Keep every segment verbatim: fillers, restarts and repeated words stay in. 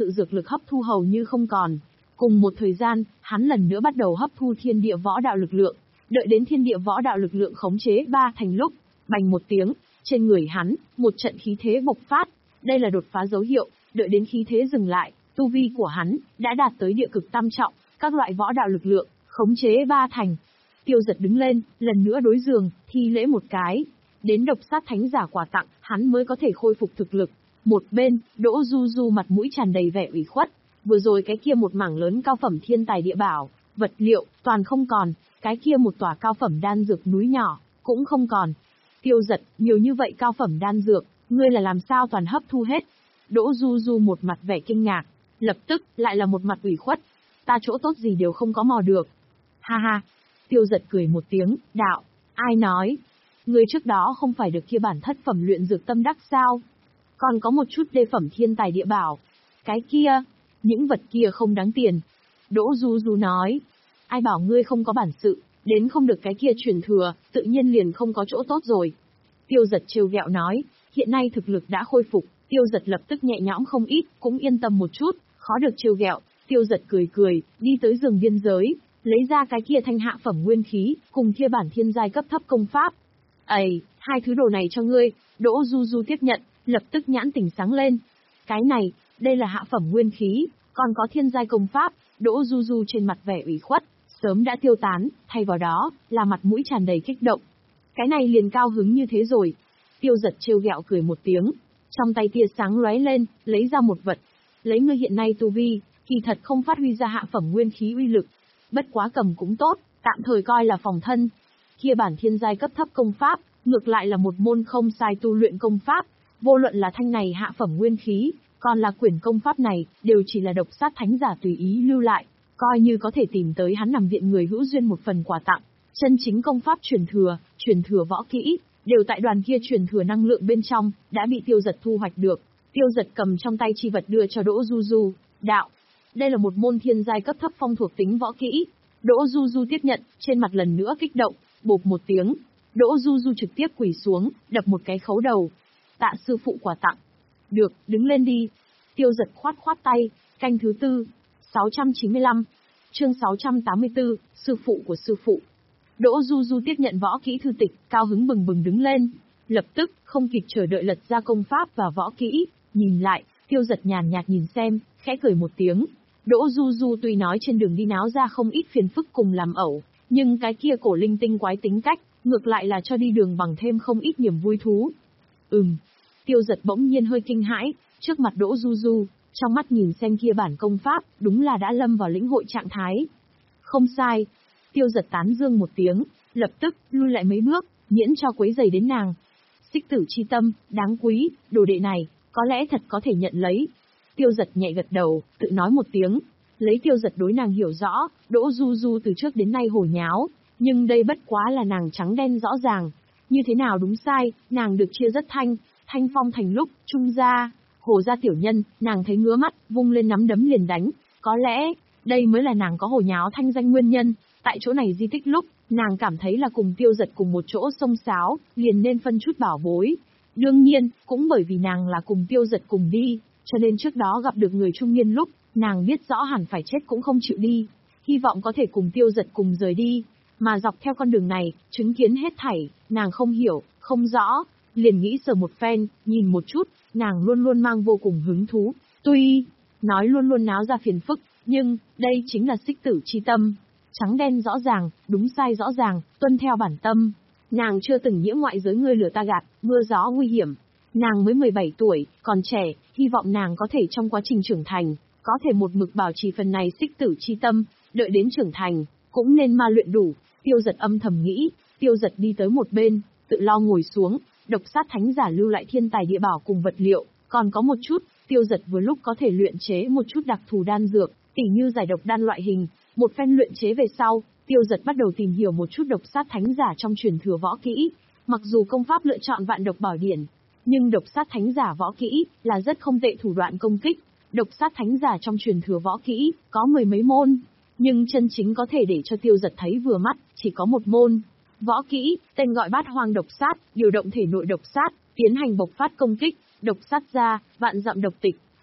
sự dược lực hấp thu hầu như không còn. Cùng một thời gian, hắn lần nữa bắt đầu hấp thu thiên địa võ đạo lực lượng. Đợi đến thiên địa võ đạo lực lượng khống chế ba thành lúc, bành một tiếng, trên người hắn, một trận khí thế bộc phát. Đây là đột phá dấu hiệu, đợi đến khí thế dừng lại, tu vi của hắn đã đạt tới địa cực tam trọng, các loại võ đạo lực lượng khống chế ba thành. Tiêu Giật đứng lên, lần nữa đối giường, thi lễ một cái. Đến độc sát thánh giả quà tặng, hắn mới có thể khôi phục thực lực. Một bên, Đỗ Du Du mặt mũi tràn đầy vẻ ủy khuất. Vừa rồi cái kia một mảng lớn cao phẩm thiên tài địa bảo, vật liệu, toàn không còn. Cái kia một tòa cao phẩm đan dược núi nhỏ, cũng không còn. Tiêu Giật, nhiều như vậy cao phẩm đan dược, ngươi là làm sao toàn hấp thu hết? Đỗ Du Du một mặt vẻ kinh ngạc, lập tức lại là một mặt ủy khuất. Ta chỗ tốt gì đều không có mò được. Ha ha. Tiêu Giật cười một tiếng, đạo, ai nói? Ngươi trước đó không phải được kia bản thất phẩm luyện dược tâm đắc sao? Còn có một chút đê phẩm thiên tài địa bảo. Cái kia, những vật kia không đáng tiền. Đỗ Du Du nói, ai bảo ngươi không có bản sự, đến không được cái kia truyền thừa, tự nhiên liền không có chỗ tốt rồi. Tiêu Giật trêu ghẹo nói, hiện nay thực lực đã khôi phục, Tiêu Giật lập tức nhẹ nhõm không ít, cũng yên tâm một chút, khó được trêu ghẹo. Tiêu Giật cười cười, đi tới giường biên giới, lấy ra cái kia thanh hạ phẩm nguyên khí, cùng kia bản thiên giai cấp thấp công pháp. Ây, hai thứ đồ này cho ngươi. Đỗ Du Du tiếp nhận, lập tức nhãn tỉnh sáng lên. Cái này, đây là hạ phẩm nguyên khí, còn có thiên giai công pháp. Đỗ Du Du trên mặt vẻ ủy khuất sớm đã tiêu tán, thay vào đó là mặt mũi tràn đầy kích động. Cái này liền cao hứng như thế rồi. Tiêu Giật trêu ghẹo cười một tiếng, trong tay tia sáng lóe lên, lấy ra một vật. Lấy ngươi hiện nay tu vi, kỳ thật không phát huy ra hạ phẩm nguyên khí uy lực, bất quá cầm cũng tốt, tạm thời coi là phòng thân. Kia bản thiên giai cấp thấp công pháp, ngược lại là một môn không sai tu luyện công pháp, vô luận là thanh này hạ phẩm nguyên khí, còn là quyển công pháp này, đều chỉ là độc sát thánh giả tùy ý lưu lại, coi như có thể tìm tới hắn nằm viện người hữu duyên một phần quà tặng. Chân chính công pháp truyền thừa, truyền thừa võ kỹ, đều tại đoàn kia truyền thừa năng lượng bên trong, đã bị Tiêu Giật thu hoạch được. Tiêu Giật cầm trong tay chi vật đưa cho Đỗ Du Du, đạo, đây là một môn thiên giai cấp thấp phong thuộc tính võ kỹ. Đỗ Du Du tiếp nhận, trên mặt lần nữa kích động, bộp một tiếng. Đỗ Du Du trực tiếp quỳ xuống, đập một cái khấu đầu. Tạ sư phụ quà tặng. Được, đứng lên đi. Tiêu Giật khoát khoát tay, canh thứ tư, sáu trăm chín mươi lăm, chương sáu trăm tám mươi tư, sư phụ của sư phụ. Đỗ Du Du tiếp nhận võ kỹ thư tịch, cao hứng bừng bừng đứng lên. Lập tức, không kịp chờ đợi lật ra công pháp và võ kỹ, nhìn lại, Tiêu Giật nhàn nhạt nhìn xem, khẽ cười một tiếng. Đỗ Du Du tuy nói trên đường đi náo ra không ít phiền phức cùng làm ẩu, nhưng cái kia cổ linh tinh quái tính cách, ngược lại là cho đi đường bằng thêm không ít niềm vui thú. Ừm. Tiêu Giật bỗng nhiên hơi kinh hãi, trước mặt Đỗ Du Du, trong mắt nhìn xem kia bản công pháp, đúng là đã lâm vào lĩnh hội trạng thái. Không sai. Tiêu Giật tán dương một tiếng, lập tức lui lại mấy bước, miễn cho quấy rầy đến nàng. Xích tử chi tâm, đáng quý, đồ đệ này, có lẽ thật có thể nhận lấy. Tiêu Giật nhẹ gật đầu, tự nói một tiếng. Lấy Tiêu Giật đối nàng hiểu rõ, Đỗ Du Du từ trước đến nay hồ nháo, nhưng đây bất quá là nàng trắng đen rõ ràng. Như thế nào đúng sai, nàng được chia rất thanh, thanh phong thành lúc, trung gia, hồ gia tiểu nhân, nàng thấy ngứa mắt, vung lên nắm đấm liền đánh. Có lẽ, đây mới là nàng có hồ nháo thanh danh nguyên nhân. Tại chỗ này di tích lúc, nàng cảm thấy là cùng Tiêu Giật cùng một chỗ xông xáo, liền nên phân chút bảo bối. Đương nhiên, cũng bởi vì nàng là cùng Tiêu Giật cùng đi, cho nên trước đó gặp được người trung niên lúc, nàng biết rõ hẳn phải chết cũng không chịu đi, hy vọng có thể cùng Tiêu Giật cùng rời đi. Mà dọc theo con đường này, chứng kiến hết thảy, nàng không hiểu, không rõ, liền nghĩ sờ một phen, nhìn một chút, nàng luôn luôn mang vô cùng hứng thú. Tuy nói luôn luôn náo ra phiền phức, nhưng đây chính là xích tử chi tâm. Trắng đen rõ ràng, đúng sai rõ ràng, tuân theo bản tâm. Nàng chưa từng nhiễm ngoại giới ngươi lửa ta gạt, mưa gió nguy hiểm. Nàng mới mười bảy tuổi, còn trẻ, hy vọng nàng có thể trong quá trình trưởng thành, có thể một mực bảo trì phần này xích tử chi tâm, đợi đến trưởng thành, cũng nên ma luyện đủ. Tiêu Giật âm thầm nghĩ, Tiêu Giật đi tới một bên, tự lo ngồi xuống, độc sát thánh giả lưu lại thiên tài địa bảo cùng vật liệu, còn có một chút, Tiêu Giật vừa lúc có thể luyện chế một chút đặc thù đan dược, tỉ như giải độc đan loại hình. Một phen luyện chế về sau, Tiêu Giật bắt đầu tìm hiểu một chút độc sát thánh giả trong truyền thừa võ kỹ. Mặc dù công pháp lựa chọn vạn độc bảo điển, nhưng độc sát thánh giả võ kỹ là rất không tệ thủ đoạn công kích. Độc sát thánh giả trong truyền thừa võ kỹ có mười mấy môn, nhưng chân chính có thể để cho Tiêu Giật thấy vừa mắt chỉ có một môn. Võ kỹ, tên gọi Bát Hoang độc sát, điều động thể nội độc sát, tiến hành bộc phát công kích, độc sát ra, vạn dặm độc tịch.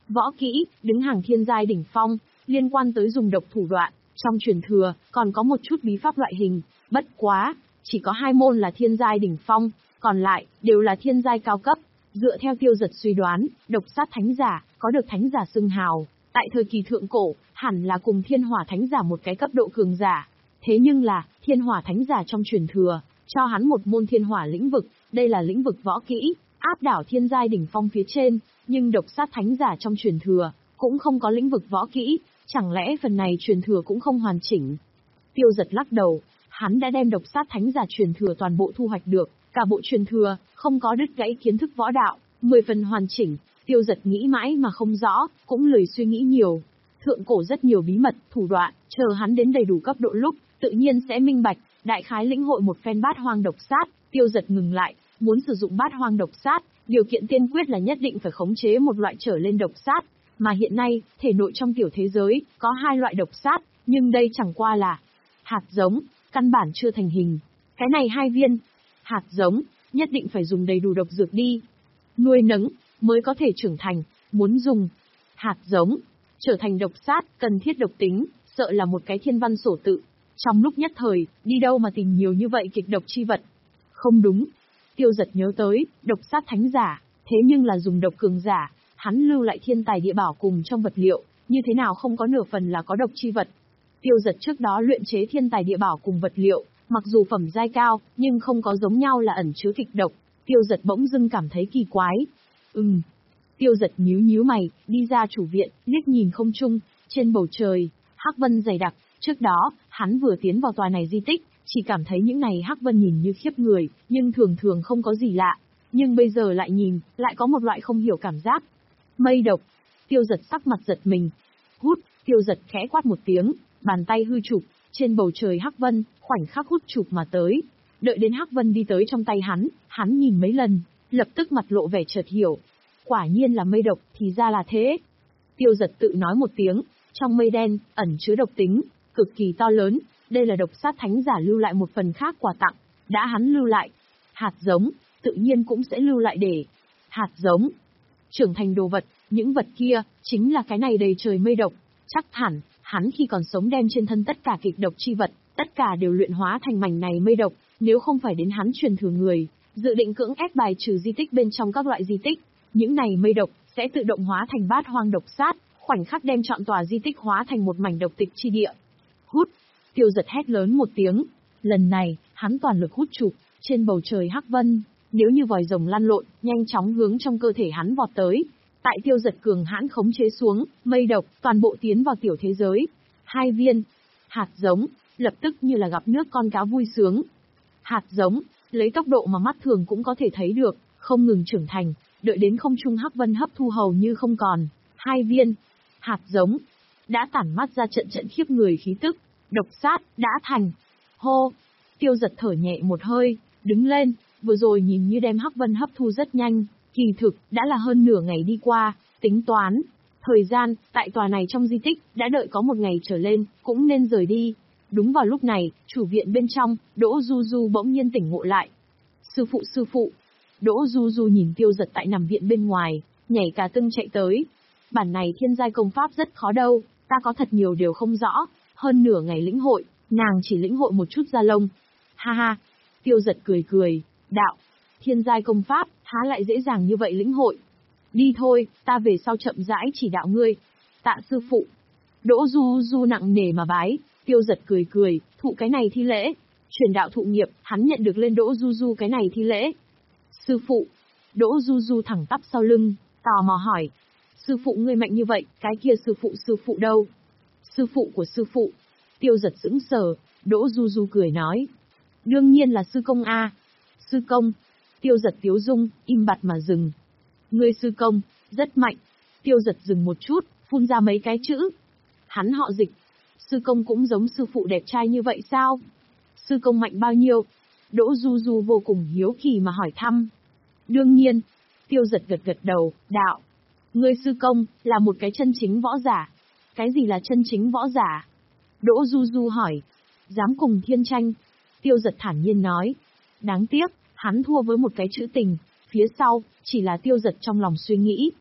Võ kỹ, đứng hàng thiên giai đỉnh phong, liên quan tới dùng độc thủ đoạn, trong truyền thừa, còn có một chút bí pháp loại hình, bất quá, chỉ có hai môn là thiên giai đỉnh phong, còn lại, đều là thiên giai cao cấp. Dựa theo Tiêu Giật suy đoán, độc sát thánh giả, có được thánh giả xưng hào, tại thời kỳ thượng cổ, hẳn là cùng thiên hỏa thánh giả một cái cấp độ cường giả. Thế nhưng là, thiên hỏa thánh giả trong truyền thừa, cho hắn một môn thiên hỏa lĩnh vực, đây là lĩnh vực võ kỹ, áp đảo thiên giai đỉnh phong phía trên, nhưng độc sát thánh giả trong truyền thừa, cũng không có lĩnh vực võ kỹ, chẳng lẽ phần này truyền thừa cũng không hoàn chỉnh. Tiêu Giật lắc đầu, hắn đã đem độc sát thánh giả truyền thừa toàn bộ thu hoạch được, cả bộ truyền thừa, không có đứt gãy kiến thức võ đạo, mười phần hoàn chỉnh. Tiêu Giật nghĩ mãi mà không rõ, cũng lười suy nghĩ nhiều. Thượng cổ rất nhiều bí mật, thủ đoạn, chờ hắn đến đầy đủ cấp độ lúc, tự nhiên sẽ minh bạch, đại khái lĩnh hội một phen bát hoang độc sát. Tiêu Giật ngừng lại, muốn sử dụng bát hoang độc sát, điều kiện tiên quyết là nhất định phải khống chế một loại trở lên độc sát, mà hiện nay, thể nội trong tiểu thế giới, có hai loại độc sát, nhưng đây chẳng qua là hạt giống, căn bản chưa thành hình. Cái này hai viên hạt giống, nhất định phải dùng đầy đủ độc dược đi. Nuôi nấng, mới có thể trưởng thành, muốn dùng hạt giống, trở thành độc sát, cần thiết độc tính, sợ là một cái thiên văn sổ tự. Trong lúc nhất thời, đi đâu mà tìm nhiều như vậy kịch độc chi vật? Không đúng. Tiêu Giật nhớ tới, độc sát thánh giả, thế nhưng là dùng độc cường giả, hắn lưu lại thiên tài địa bảo cùng trong vật liệu, như thế nào không có nửa phần là có độc chi vật. Tiêu Giật trước đó luyện chế thiên tài địa bảo cùng vật liệu, mặc dù phẩm giai cao, nhưng không có giống nhau là ẩn chứa kịch độc. Tiêu Giật bỗng dưng cảm thấy kỳ quái. Ừm. Tiêu Giật nhíu nhíu mày, đi ra chủ viện, liếc nhìn không trung, trên bầu trời, hắc vân dày đặc. Trước đó, hắn vừa tiến vào tòa này di tích, chỉ cảm thấy những này hắc vân nhìn như khiếp người, nhưng thường thường không có gì lạ. Nhưng bây giờ lại nhìn, lại có một loại không hiểu cảm giác. Mây độc. Tiêu Giật sắc mặt giật mình. Hút, Tiêu Giật khẽ quát một tiếng, bàn tay hư chụp, trên bầu trời hắc vân, khoảnh khắc hút chụp mà tới. Đợi đến hắc vân đi tới trong tay hắn, hắn nhìn mấy lần, lập tức mặt lộ vẻ chợt hiểu. Quả nhiên là mây độc, thì ra là thế. Tiêu Giật tự nói một tiếng, trong mây đen, ẩn chứa độc tính, cực kỳ to lớn, đây là độc sát thánh giả lưu lại một phần khác quà tặng, đã hắn lưu lại. Hạt giống, tự nhiên cũng sẽ lưu lại để hạt giống trưởng thành đồ vật, những vật kia, chính là cái này đầy trời mây độc. Chắc hẳn, hắn khi còn sống đem trên thân tất cả kịch độc chi vật, tất cả đều luyện hóa thành mảnh này mây độc, nếu không phải đến hắn truyền thừa người, dự định cưỡng ép bài trừ di tích bên trong các loại di tích, những này mây độc sẽ tự động hóa thành bát hoang độc sát, khoảnh khắc đem trọn tòa di tích hóa thành một mảnh độc tịch chi địa. Hút, Tiêu Giật hét lớn một tiếng, lần này, hắn toàn lực hút chụp, trên bầu trời hắc vân, nếu như vòi rồng lăn lộn, nhanh chóng hướng trong cơ thể hắn vọt tới. Tại Tiêu Giật cường hãn khống chế xuống, mây độc, toàn bộ tiến vào tiểu thế giới. Hai viên hạt giống, lập tức như là gặp nước con cá vui sướng. Hạt giống, lấy tốc độ mà mắt thường cũng có thể thấy được, không ngừng trưởng thành, đợi đến không trung hắc vân hấp thu hầu như không còn. Hai viên hạt giống, đã tản mắt ra trận trận khiếp người khí tức, độc sát, đã thành. Hô, Tiêu Giật thở nhẹ một hơi, đứng lên, vừa rồi nhìn như đem hắc vân hấp thu rất nhanh, kỳ thực, đã là hơn nửa ngày đi qua, tính toán. Thời gian, tại tòa này trong di tích, đã đợi có một ngày trở lên, cũng nên rời đi. Đúng vào lúc này, chủ viện bên trong, Đỗ Du Du bỗng nhiên tỉnh ngộ lại. Sư phụ sư phụ. Đỗ Du Du nhìn Tiêu Giật tại nằm viện bên ngoài, nhảy cả tưng chạy tới. Bản này thiên giai công pháp rất khó đâu, ta có thật nhiều điều không rõ, hơn nửa ngày lĩnh hội, nàng chỉ lĩnh hội một chút da lông. Ha ha, Tiêu Giật cười cười, đạo, thiên giai công pháp, há lại dễ dàng như vậy lĩnh hội. Đi thôi, ta về sau chậm rãi chỉ đạo ngươi. Tạ sư phụ. Đỗ Du Du nặng nề mà bái, Tiêu Giật cười cười, thụ cái này thi lễ. Truyền đạo thụ nghiệp, hắn nhận được lên Đỗ Du Du cái này thi lễ. Sư phụ. Đỗ Du Du thẳng tắp sau lưng, tò mò hỏi. Sư phụ ngươi mạnh như vậy, cái kia sư phụ sư phụ đâu? Sư phụ của sư phụ. Tiêu Giật sững sờ, Đỗ Du Du cười nói. Đương nhiên là sư công a. Sư công. Tiêu Giật tiếu dung, im bặt mà dừng. Ngươi sư công, rất mạnh. Tiêu Giật dừng một chút, phun ra mấy cái chữ. Hắn họ Dịch. Sư công cũng giống sư phụ đẹp trai như vậy sao? Sư công mạnh bao nhiêu? Đỗ Du Du vô cùng hiếu kỳ mà hỏi thăm. Đương nhiên. Tiêu Giật gật gật đầu, đạo. Ngươi sư công, là một cái chân chính võ giả. Cái gì là chân chính võ giả? Đỗ Du Du hỏi. Dám cùng thiên tranh. Tiêu Giật thản nhiên nói. Đáng tiếc, hắn thua với một cái chữ tình, phía sau, chỉ là Tiêu Giật trong lòng suy nghĩ.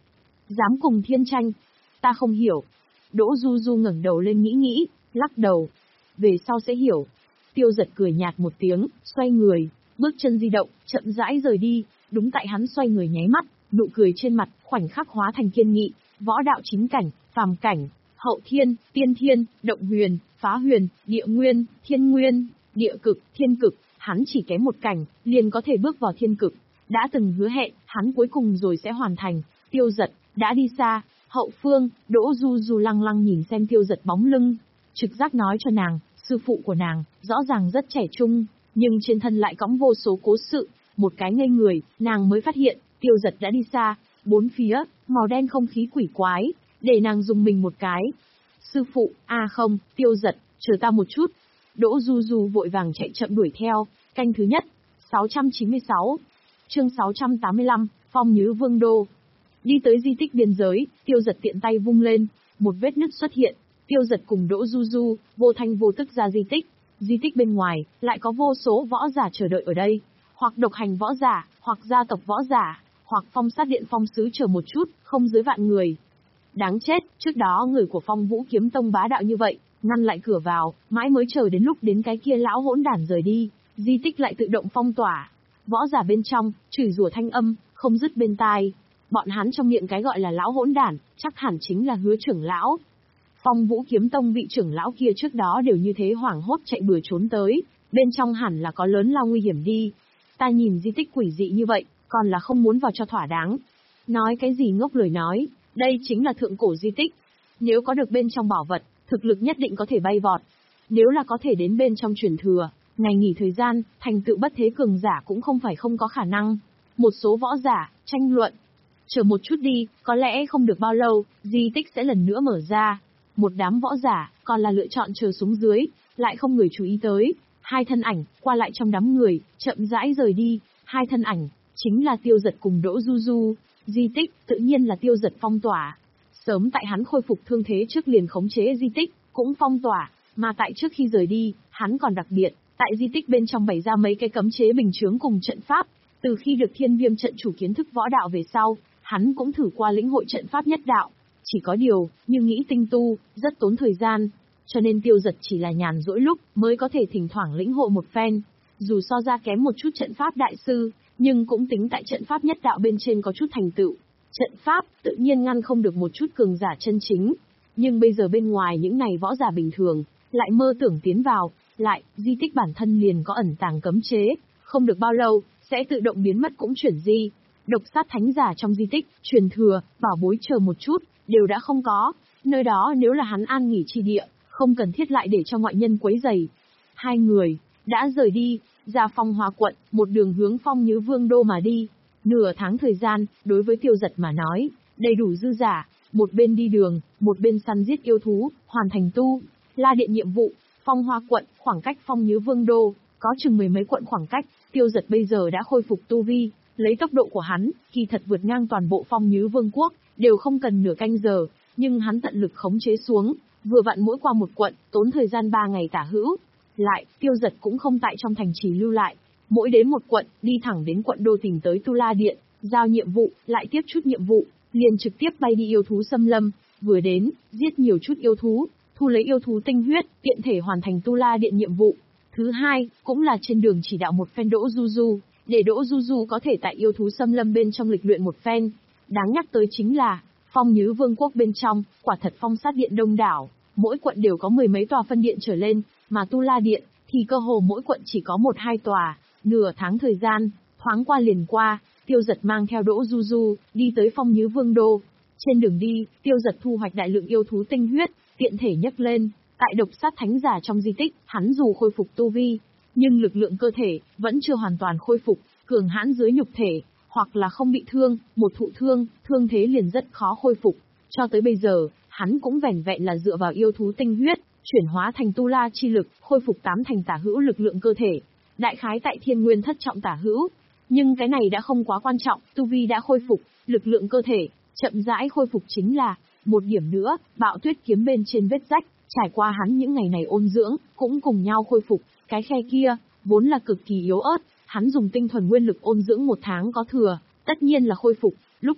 Dám cùng thiên tranh. Ta không hiểu. Đỗ Du Du ngẩng đầu lên nghĩ nghĩ, lắc đầu. Về sau sẽ hiểu. Tiêu Giật cười nhạt một tiếng, xoay người, bước chân di động, chậm rãi rời đi. Đúng tại hắn xoay người nháy mắt, nụ cười trên mặt khoảnh khắc hóa thành kiên nghị. Võ đạo chính cảnh, phàm cảnh, hậu thiên, tiên thiên, động huyền, phá huyền, địa nguyên, thiên nguyên, địa cực, thiên cực, hắn chỉ kém một cảnh, liền có thể bước vào thiên cực. Đã từng hứa hẹn, hắn cuối cùng rồi sẽ hoàn thành. Tiêu Giật đã đi xa. Hậu phương, Đỗ Du Du lăng lăng nhìn xem Tiêu Giật bóng lưng, trực giác nói cho nàng, sư phụ của nàng rõ ràng rất trẻ trung, nhưng trên thân lại cõng vô số cố sự. Một cái ngây người, nàng mới phát hiện, Tiêu Giật đã đi xa. Bốn phía, màu đen không khí quỷ quái, để nàng dùng mình một cái. Sư phụ, a à không, Tiêu Giật, chờ ta một chút. Đỗ Du Du vội vàng chạy chậm đuổi theo. Canh thứ nhất, sáu trăm chín mươi sáu, chương sáu trăm tám mươi lăm, Phong Nhứ Vương Đô. Đi tới di tích biên giới, Tiêu Giật tiện tay vung lên, một vết nứt xuất hiện. Tiêu Giật cùng Đỗ Du Du vô thanh vô tức ra di tích. Di tích bên ngoài lại có vô số võ giả chờ đợi ở đây, hoặc độc hành võ giả, hoặc gia tộc võ giả, hoặc phong sát điện phong sứ chờ một chút, không dưới vạn người. Đáng chết, trước đó người của Phong Vũ Kiếm Tông bá đạo như vậy, ngăn lại cửa vào, mãi mới chờ đến lúc đến cái kia lão hỗn đản rời đi, di tích lại tự động phong tỏa. Võ giả bên trong, chửi rủa thanh âm, không dứt bên tai. Bọn hắn trong miệng cái gọi là lão hỗn đản, chắc hẳn chính là Hứa trưởng lão. Phong Vũ Kiếm Tông vị trưởng lão kia trước đó đều như thế hoảng hốt chạy bừa trốn tới, bên trong hẳn là có lớn lao nguy hiểm đi. Ta nhìn di tích quỷ dị như vậy, còn là không muốn vào cho thỏa đáng. Nói cái gì ngốc lời nói, đây chính là thượng cổ di tích. Nếu có được bên trong bảo vật, thực lực nhất định có thể bay vọt. Nếu là có thể đến bên trong truyền thừa, ngày nghỉ thời gian, thành tựu bất thế cường giả cũng không phải không có khả năng. Một số võ giả, tranh luận. Chờ một chút đi, có lẽ không được bao lâu, di tích sẽ lần nữa mở ra. Một đám võ giả, còn là lựa chọn chờ xuống dưới, lại không người chú ý tới. Hai thân ảnh, qua lại trong đám người, chậm rãi rời đi. Hai thân ảnh, chính là Tiêu Giật cùng Đỗ Du Du. Di tích, tự nhiên là Tiêu Giật phong tỏa. Sớm tại hắn khôi phục thương thế trước liền khống chế di tích, cũng phong tỏa. Mà tại trước khi rời đi, hắn còn đặc biệt, tại di tích bên trong bày ra mấy cái cấm chế bình chướng cùng trận pháp. Từ khi được Thiên Viêm trận chủ kiến thức võ đạo về sau, hắn cũng thử qua lĩnh hội trận pháp nhất đạo. Chỉ có điều, như nghĩ tinh tu, rất tốn thời gian. Cho nên Tiêu Giật chỉ là nhàn rỗi lúc mới có thể thỉnh thoảng lĩnh hội một phen. Dù so ra kém một chút trận pháp đại sư, nhưng cũng tính tại trận pháp nhất đạo bên trên có chút thành tựu. Trận pháp, tự nhiên ngăn không được một chút cường giả chân chính. Nhưng bây giờ bên ngoài những này võ giả bình thường, lại mơ tưởng tiến vào, lại, di tích bản thân liền có ẩn tàng cấm chế, không được bao lâu, sẽ tự động biến mất cũng chuyển di. Độc sát thánh giả trong di tích, truyền thừa, bảo bối chờ một chút, đều đã không có. Nơi đó nếu là hắn an nghỉ chi địa, không cần thiết lại để cho ngoại nhân quấy rầy. Hai người, đã rời đi, ra Phong Hoa quận, một đường hướng Phong Nhứ Vương Đô mà đi. Nửa tháng thời gian, đối với Tiêu Giật mà nói, đầy đủ dư giả, một bên đi đường, một bên săn giết yêu thú, hoàn thành tu La Điện nhiệm vụ. Phong Hoa quận, khoảng cách Phong Nhứ Vương Đô, có chừng mười mấy quận khoảng cách. Tiêu Giật bây giờ đã khôi phục tu vi, lấy tốc độ của hắn, kỳ thật vượt ngang toàn bộ Phong Nhứ Vương quốc, đều không cần nửa canh giờ, nhưng hắn tận lực khống chế xuống, vừa vặn mỗi qua một quận, tốn thời gian ba ngày tả hữu. Lại, Tiêu Giật cũng không tại trong thành trì lưu lại, mỗi đến một quận, đi thẳng đến quận đô tìm tới Tu La Điện, giao nhiệm vụ, lại tiếp chút nhiệm vụ, liền trực tiếp bay đi yêu thú xâm lâm, vừa đến, giết nhiều chút yêu thú, thu lấy yêu thú tinh huyết, tiện thể hoàn thành Tu La Điện nhiệm vụ. Thứ hai, cũng là trên đường chỉ đạo một phen Đỗ Du Du, để Đỗ Du Du có thể tại yêu thú xâm lâm bên trong lịch luyện một phen. Đáng nhắc tới chính là, Phong Nhứ Vương quốc bên trong, quả thật phong sát điện đông đảo, mỗi quận đều có mười mấy tòa phân điện trở lên, mà Tu La Điện, thì cơ hồ mỗi quận chỉ có một hai tòa. Nửa tháng thời gian, thoáng qua liền qua, Tiêu Giật mang theo Đỗ Du Du, đi tới Phong Nhứ Vương Đô. Trên đường đi, Tiêu Giật thu hoạch đại lượng yêu thú tinh huyết, tiện thể nhấc lên, tại độc sát thánh giả trong di tích, hắn dù khôi phục tu vi, nhưng lực lượng cơ thể, vẫn chưa hoàn toàn khôi phục, cường hãn dưới nhục thể, hoặc là không bị thương, một thụ thương, thương thế liền rất khó khôi phục. Cho tới bây giờ, hắn cũng vẻn vẹn là dựa vào yêu thú tinh huyết, chuyển hóa thành tu la chi lực, khôi phục tám thành tả hữu lực lượng cơ thể. Đại khái tại thiên nguyên thất trọng tả hữu. Nhưng cái này đã không quá quan trọng, tu vi đã khôi phục, lực lượng cơ thể, chậm rãi khôi phục chính là, một điểm nữa, bạo tuyết kiếm bên trên vết rách, trải qua hắn những ngày này ôn dưỡng, cũng cùng nhau khôi phục, cái khe kia, vốn là cực kỳ yếu ớt, hắn dùng tinh thuần nguyên lực ôn dưỡng một tháng có thừa, tất nhiên là khôi phục, lúc này,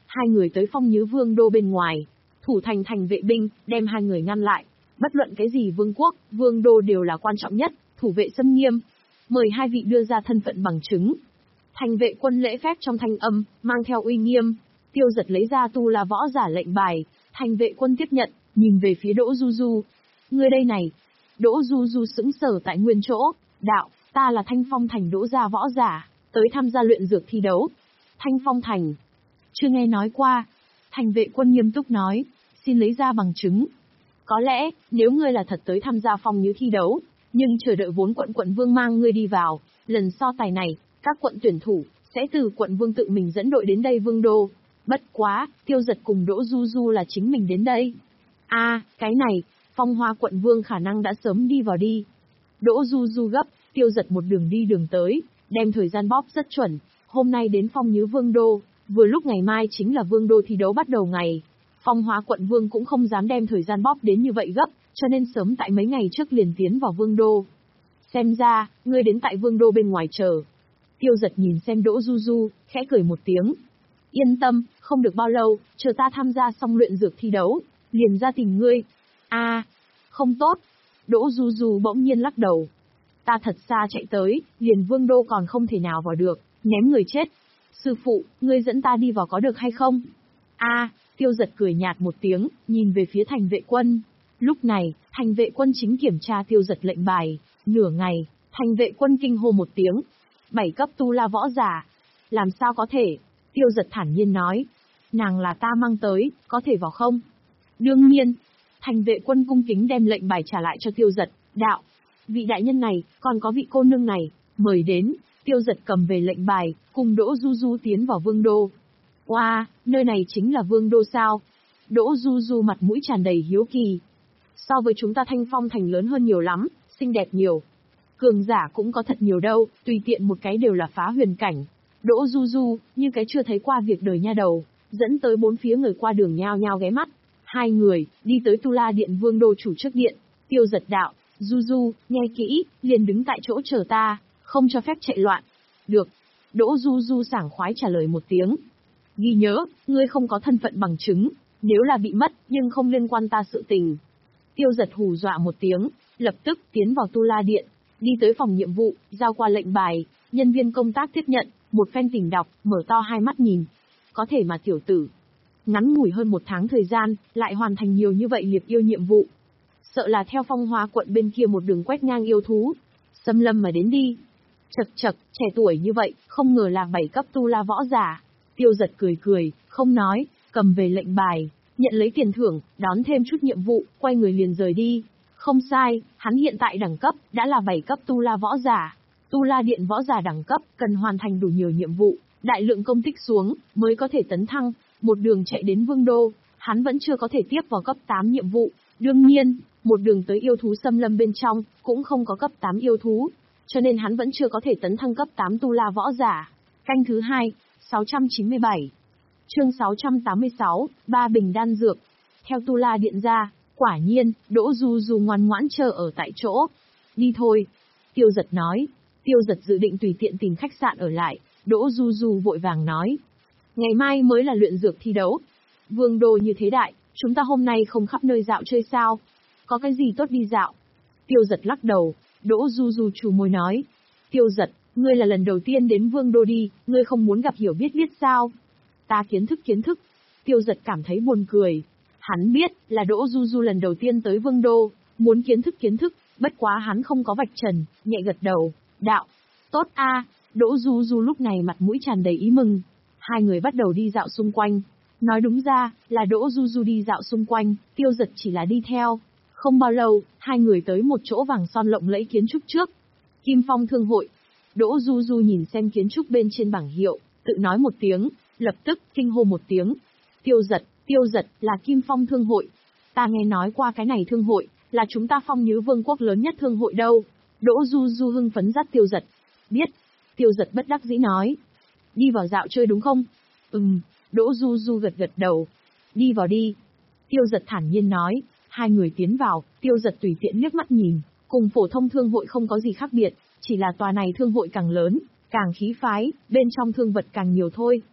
Hai người tới Phong Nhứ Vương đô bên ngoài, thủ thành thành vệ binh, đem hai người ngăn lại. Bất luận cái gì vương quốc, vương đô đều là quan trọng nhất, thủ vệ xâm nghiêm. Mời hai vị đưa ra thân phận bằng chứng. Thành vệ quân lễ phép trong thanh âm, mang theo uy nghiêm. Tiêu Giật lấy ra tu la võ giả lệnh bài, thành vệ quân tiếp nhận, nhìn về phía Đỗ Du Du. Người đây này. Đỗ Du Du sững sờ tại nguyên chỗ, đạo, ta là Thanh Phong Thành Đỗ gia võ giả, tới tham gia luyện dược thi đấu. Thanh Phong Thành. Chưa nghe nói qua. Thành vệ quân nghiêm túc nói, xin lấy ra bằng chứng. Có lẽ, nếu ngươi là thật tới tham gia phong nhứ thi đấu, nhưng chờ đợi vốn quận quận vương mang ngươi đi vào, lần so tài này, các quận tuyển thủ, sẽ từ quận vương tự mình dẫn đội đến đây vương đô. Bất quá, Tiêu Giật cùng Đỗ Du Du là chính mình đến đây. a à, cái này, Phong Hoa quận vương khả năng đã sớm đi vào đi. Đỗ Du Du gấp, Tiêu Giật một đường đi đường tới, đem thời gian bóp rất chuẩn. Hôm nay đến phong nhứ vương đô, vừa lúc ngày mai chính là vương đô thi đấu bắt đầu ngày. Phong Hóa quận vương cũng không dám đem thời gian bóp đến như vậy gấp, cho nên sớm tại mấy ngày trước liền tiến vào vương đô. Xem ra, ngươi đến tại vương đô bên ngoài chờ. Tiêu Giật nhìn xem Đỗ Du Du, khẽ cười một tiếng. Yên tâm, không được bao lâu, chờ ta tham gia xong luyện dược thi đấu, liền ra tìm ngươi. a à, không tốt. Đỗ Du Du bỗng nhiên lắc đầu. Ta thật xa chạy tới, liền vương đô còn không thể nào vào được, ném người chết. Sư phụ, ngươi dẫn ta đi vào có được hay không? a à, Tiêu Giật cười nhạt một tiếng, nhìn về phía thành vệ quân. Lúc này, thành vệ quân chính kiểm tra Tiêu Giật lệnh bài. Nửa ngày, thành vệ quân kinh hô một tiếng. Bảy cấp tu la võ giả. Làm sao có thể? Tiêu Giật thản nhiên nói. Nàng là ta mang tới, có thể vào không? Đương nhiên. Thành vệ quân cung kính đem lệnh bài trả lại cho Tiêu Giật. Đạo. Vị đại nhân này, còn có vị cô nương này, mời đến. Tiêu Giật cầm về lệnh bài, cùng Đỗ Du Du tiến vào vương đô. Wow, nơi này chính là vương đô sao? Đỗ Du Du mặt mũi tràn đầy hiếu kỳ. So với chúng ta Thanh Phong Thành lớn hơn nhiều lắm, xinh đẹp nhiều. Cường giả cũng có thật nhiều đâu, tùy tiện một cái đều là phá huyền cảnh. Đỗ Du Du, như cái chưa thấy qua việc đời nha đầu, dẫn tới bốn phía người qua đường nhao nhao ghé mắt. Hai người, đi tới Tu La Điện vương đô chủ trước điện, Tiêu Giật đạo, Du Du, nghe kỹ, liền đứng tại chỗ chờ ta, không cho phép chạy loạn. Được. Đỗ Du Du sảng khoái trả lời một tiếng. Ghi nhớ, ngươi không có thân phận bằng chứng, nếu là bị mất, nhưng không liên quan ta sự tình. Tiêu Giật hù dọa một tiếng, lập tức tiến vào Tu La Điện, đi tới phòng nhiệm vụ, giao qua lệnh bài, nhân viên công tác tiếp nhận, một phen tỉnh đọc, mở to hai mắt nhìn. Có thể mà tiểu tử, ngắn ngủi hơn một tháng thời gian, lại hoàn thành nhiều như vậy liệp yêu nhiệm vụ. Sợ là theo Phong Hóa quận bên kia một đường quét ngang yêu thú, xâm lâm mà đến đi. Chật chật, trẻ tuổi như vậy, không ngờ là bảy cấp tu la võ giả. Tiêu Giật cười cười, không nói, cầm về lệnh bài, nhận lấy tiền thưởng, đón thêm chút nhiệm vụ, quay người liền rời đi. Không sai, hắn hiện tại đẳng cấp, đã là bảy cấp tu la võ giả. Tu La Điện võ giả đẳng cấp, cần hoàn thành đủ nhiều nhiệm vụ, đại lượng công tích xuống, mới có thể tấn thăng, một đường chạy đến vương đô, hắn vẫn chưa có thể tiếp vào cấp tám nhiệm vụ. Đương nhiên, một đường tới yêu thú xâm lâm bên trong, cũng không có cấp tám yêu thú, cho nên hắn vẫn chưa có thể tấn thăng cấp tám tu la võ giả. Canh thứ hai, sáu trăm chín mươi bảy. Chương sáu trăm tám mươi sáu, ba bình đan dược. Theo Tu La Điện ra, quả nhiên, Đỗ Du Du ngoan ngoãn chờ ở tại chỗ. Đi thôi. Tiêu Giật nói. Tiêu Giật dự định tùy tiện tìm khách sạn ở lại, Đỗ Du Du vội vàng nói. Ngày mai mới là luyện dược thi đấu. Vương đô như thế đại, chúng ta hôm nay không khắp nơi dạo chơi sao? Có cái gì tốt đi dạo? Tiêu Giật lắc đầu, Đỗ Du Du trù môi nói. Tiêu Giật, ngươi là lần đầu tiên đến vương đô đi, ngươi không muốn gặp hiểu biết biết sao? Ta kiến thức kiến thức. Tiêu Giật cảm thấy buồn cười. Hắn biết là Đỗ Du Du lần đầu tiên tới vương đô, muốn kiến thức kiến thức, bất quá hắn không có vạch trần, nhẹ gật đầu. Đạo, tốt a. Đỗ Du Du lúc này mặt mũi tràn đầy ý mừng. Hai người bắt đầu đi dạo xung quanh. Nói đúng ra, là Đỗ Du Du đi dạo xung quanh, Tiêu Giật chỉ là đi theo. Không bao lâu, hai người tới một chỗ vàng son lộng lẫy kiến trúc trước. Kim Phong Thương hội. Đỗ Du Du nhìn xem kiến trúc bên trên bảng hiệu, tự nói một tiếng, lập tức kinh hô một tiếng. Tiêu Giật, Tiêu Giật là Kim Phong Thương hội. Ta nghe nói qua cái này thương hội, là chúng ta Phong Nhứ Vương quốc lớn nhất thương hội đâu. Đỗ Du Du hưng phấn dắt Tiêu Giật. Biết. Tiêu Giật bất đắc dĩ nói. Đi vào dạo chơi đúng không? Ừm. Đỗ Du Du gật gật đầu. Đi vào đi. Tiêu Giật thản nhiên nói. Hai người tiến vào, Tiêu Giật tùy tiện liếc mắt nhìn, cùng phổ thông thương hội không có gì khác biệt, chỉ là tòa này thương hội càng lớn, càng khí phái, bên trong thương vật càng nhiều thôi.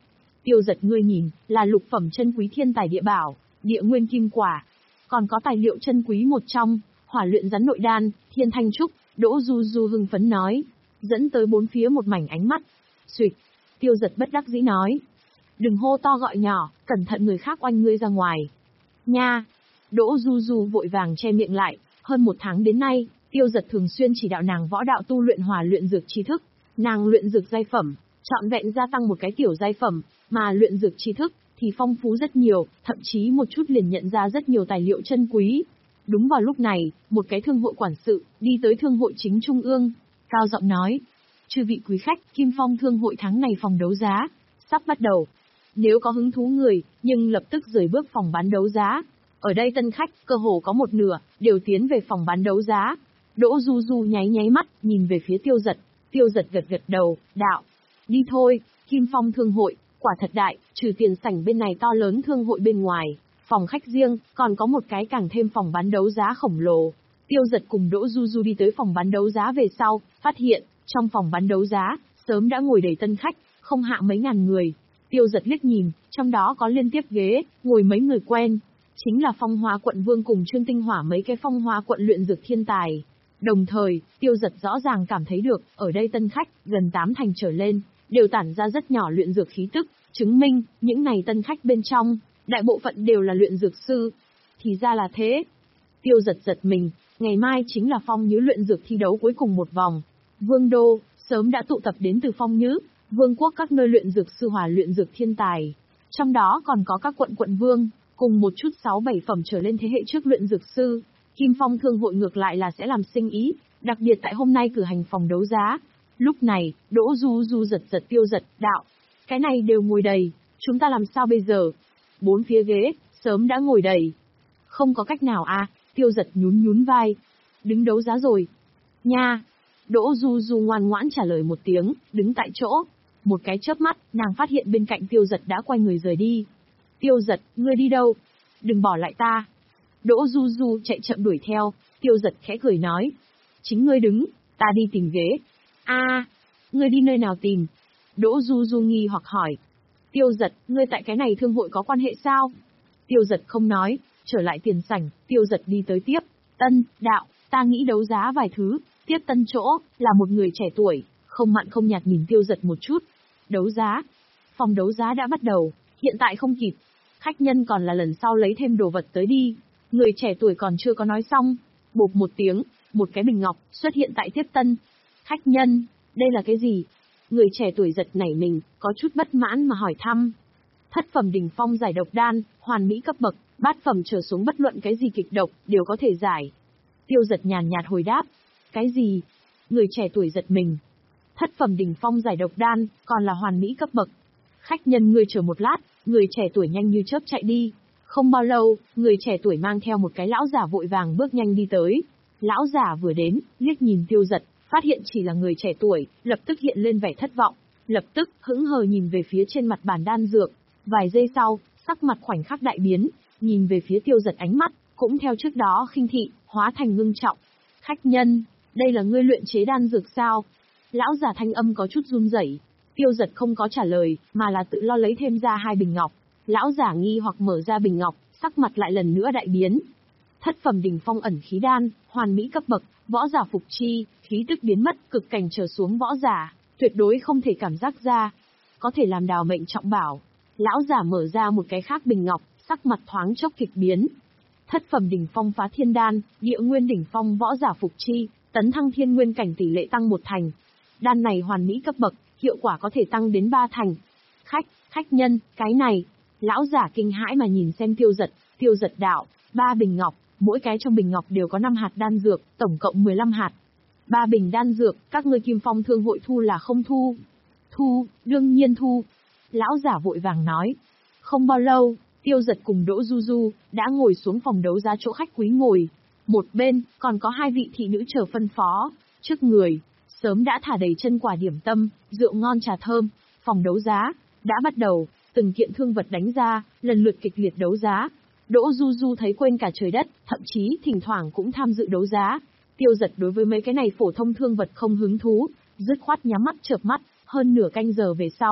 Tiêu Giật ngươi nhìn, là lục phẩm chân quý thiên tài địa bảo, địa nguyên kim quả. Còn có tài liệu chân quý một trong, hỏa luyện rắn nội đan, thiên thanh trúc, Đỗ Du Du hưng phấn nói. Dẫn tới bốn phía một mảnh ánh mắt. Xuyệt, Tiêu Giật bất đắc dĩ nói. Đừng hô to gọi nhỏ, cẩn thận người khác oanh ngươi ra ngoài. Nha! Đỗ Du Du vội vàng che miệng lại, hơn một tháng đến nay, Tiêu Giật thường xuyên chỉ đạo nàng võ đạo tu luyện hỏa luyện dược tri thức. Nàng luyện dược giai phẩm, trọn vẹn gia tăng một cái tiểu giai phẩm, mà luyện dược tri thức thì phong phú rất nhiều, thậm chí một chút liền nhận ra rất nhiều tài liệu chân quý. Đúng vào lúc này, một cái thương hội quản sự đi tới thương hội chính trung ương, cao giọng nói: "Chư vị quý khách, Kim Phong thương hội tháng này phòng đấu giá sắp bắt đầu. Nếu có hứng thú người, nhưng lập tức rời bước phòng bán đấu giá. Ở đây tân khách, cơ hồ có một nửa đều tiến về phòng bán đấu giá." Đỗ Du Du nháy nháy mắt, nhìn về phía Tiêu Giật. Tiêu Giật gật gật đầu, đạo: "Đi thôi, Kim Phong thương hội, quả thật đại, trừ tiền sảnh bên này to lớn thương hội bên ngoài, phòng khách riêng, còn có một cái càng thêm phòng bán đấu giá khổng lồ." Tiêu Giật cùng Đỗ Du Du đi tới phòng bán đấu giá về sau, phát hiện, trong phòng bán đấu giá, sớm đã ngồi đầy tân khách, không hạ mấy ngàn người. Tiêu Giật liếc nhìn, trong đó có liên tiếp ghế, ngồi mấy người quen. Chính là Phong Hoa quận vương cùng Trương Tinh Hỏa mấy cái Phong Hoa quận luyện dược thiên tài. Đồng thời, Tiêu Giật rõ ràng cảm thấy được, ở đây tân khách, gần tám thành trở lên, đều tản ra rất nhỏ luyện dược khí tức, chứng minh, những này tân khách bên trong, đại bộ phận đều là luyện dược sư. Thì ra là thế. Tiêu Giật giật mình, ngày mai chính là Phong Nhứ luyện dược thi đấu cuối cùng một vòng. Vương Đô, sớm đã tụ tập đến từ Phong Nhứ, Vương quốc các nơi luyện dược sư hỏa luyện dược thiên tài. Trong đó còn có các quận quận vương, cùng một chút sáu bảy phẩm trở lên thế hệ trước luyện dược sư. Kim Phong thương hội ngược lại là sẽ làm sinh ý, đặc biệt tại hôm nay cử hành phòng đấu giá. Lúc này, Đỗ Du Du giật giật Tiêu Giật, đạo: "Cái này đều ngồi đầy, chúng ta làm sao bây giờ?" Bốn phía ghế, sớm đã ngồi đầy. "Không có cách nào à?" Tiêu Giật nhún nhún vai. "Đứng đấu giá rồi." "Nha!" Đỗ Du Du ngoan ngoãn trả lời một tiếng, đứng tại chỗ. Một cái chớp mắt, nàng phát hiện bên cạnh Tiêu Giật đã quay người rời đi. "Tiêu Giật, ngươi đi đâu? Đừng bỏ lại ta." Đỗ Du Du chạy chậm đuổi theo, Tiêu Giật khẽ cười nói: "Chính ngươi đứng, ta đi tìm ghế." "A, ngươi đi nơi nào tìm?" Đỗ Du Du nghi hoặc hỏi. "Tiêu Giật, ngươi tại cái này thương hội có quan hệ sao?" Tiêu Giật không nói, trở lại tiền sảnh, Tiêu Giật đi tới tiếp. "Tân, đạo, ta nghĩ đấu giá vài thứ." Tiếp tân chỗ, là một người trẻ tuổi, không mặn không nhạt nhìn Tiêu Giật một chút. "Đấu giá?" "Phòng đấu giá đã bắt đầu, hiện tại không kịp. Khách nhân còn là lần sau lấy thêm đồ vật tới đi." Người trẻ tuổi còn chưa có nói xong. Bộp một tiếng, một cái bình ngọc xuất hiện tại tiếp tân. "Khách nhân, đây là cái gì?" Người trẻ tuổi giật nảy mình, có chút bất mãn mà hỏi thăm. "Thất phẩm đỉnh phong giải độc đan, hoàn mỹ cấp bậc, bát phẩm trở xuống bất luận cái gì kịch độc, đều có thể giải." Tiêu Giật nhàn nhạt hồi đáp. "Cái gì?" Người trẻ tuổi giật mình. "Thất phẩm đỉnh phong giải độc đan, còn là hoàn mỹ cấp bậc." "Khách nhân ngươi chờ một lát." Người trẻ tuổi nhanh như chớp chạy đi. Không bao lâu, người trẻ tuổi mang theo một cái lão giả vội vàng bước nhanh đi tới. Lão giả vừa đến, liếc nhìn Tiêu Giật, phát hiện chỉ là người trẻ tuổi, lập tức hiện lên vẻ thất vọng, lập tức hững hờ nhìn về phía trên mặt bàn đan dược. Vài giây sau, sắc mặt khoảnh khắc đại biến, nhìn về phía Tiêu Giật ánh mắt, cũng theo trước đó khinh thị, hóa thành ngưng trọng. "Khách nhân, đây là ngươi luyện chế đan dược sao?" Lão giả thanh âm có chút run rẩy. Tiêu Giật không có trả lời, mà là tự lo lấy thêm ra hai bình ngọc. Lão giả nghi hoặc mở ra bình ngọc, sắc mặt lại lần nữa đại biến. Thất phẩm đỉnh phong ẩn khí đan, hoàn mỹ cấp bậc, võ giả phục chi, khí tức biến mất, cực cảnh trở xuống võ giả, tuyệt đối không thể cảm giác ra. Có thể làm đào mệnh trọng bảo. Lão giả mở ra một cái khác bình ngọc, sắc mặt thoáng chốc kịch biến. Thất phẩm đỉnh phong phá thiên đan, địa nguyên đỉnh phong võ giả phục chi, tấn thăng thiên nguyên cảnh tỷ lệ tăng một thành. Đan này hoàn mỹ cấp bậc, hiệu quả có thể tăng đến ba thành. Khách, khách nhân, cái này. Lão giả kinh hãi mà nhìn xem Tiêu Giật, Tiêu Giật đạo, ba bình ngọc, mỗi cái trong bình ngọc đều có năm hạt đan dược, tổng cộng mười lăm hạt. Ba bình đan dược, các ngươi Kim Phong thương hội thu là không thu? Thu, đương nhiên thu. Lão giả vội vàng nói. Không bao lâu, Tiêu Giật cùng Đỗ Du Du đã ngồi xuống phòng đấu giá chỗ khách quý ngồi. Một bên, còn có hai vị thị nữ chờ phân phó. Trước người, sớm đã thả đầy chân quả điểm tâm, rượu ngon trà thơm. Phòng đấu giá đã bắt đầu, từng kiện thương vật đánh ra, lần lượt kịch liệt đấu giá. Đỗ Du Du thấy quên cả trời đất, thậm chí thỉnh thoảng cũng tham dự đấu giá. Tiêu Giật đối với mấy cái này phổ thông thương vật không hứng thú, dứt khoát nhắm mắt chợp mắt. Hơn nửa canh giờ về sau,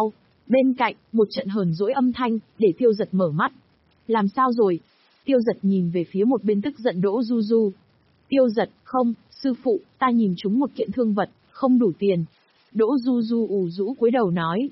Bên cạnh, một trận hờn dỗi âm thanh, để Tiêu Giật mở mắt. Làm sao rồi? Tiêu Giật nhìn về phía một bên tức giận Đỗ Du Du. Tiêu Giật, không, sư phụ, ta nhìn trúng một kiện thương vật, không đủ tiền. Đỗ Du Du ù rũ cúi đầu nói.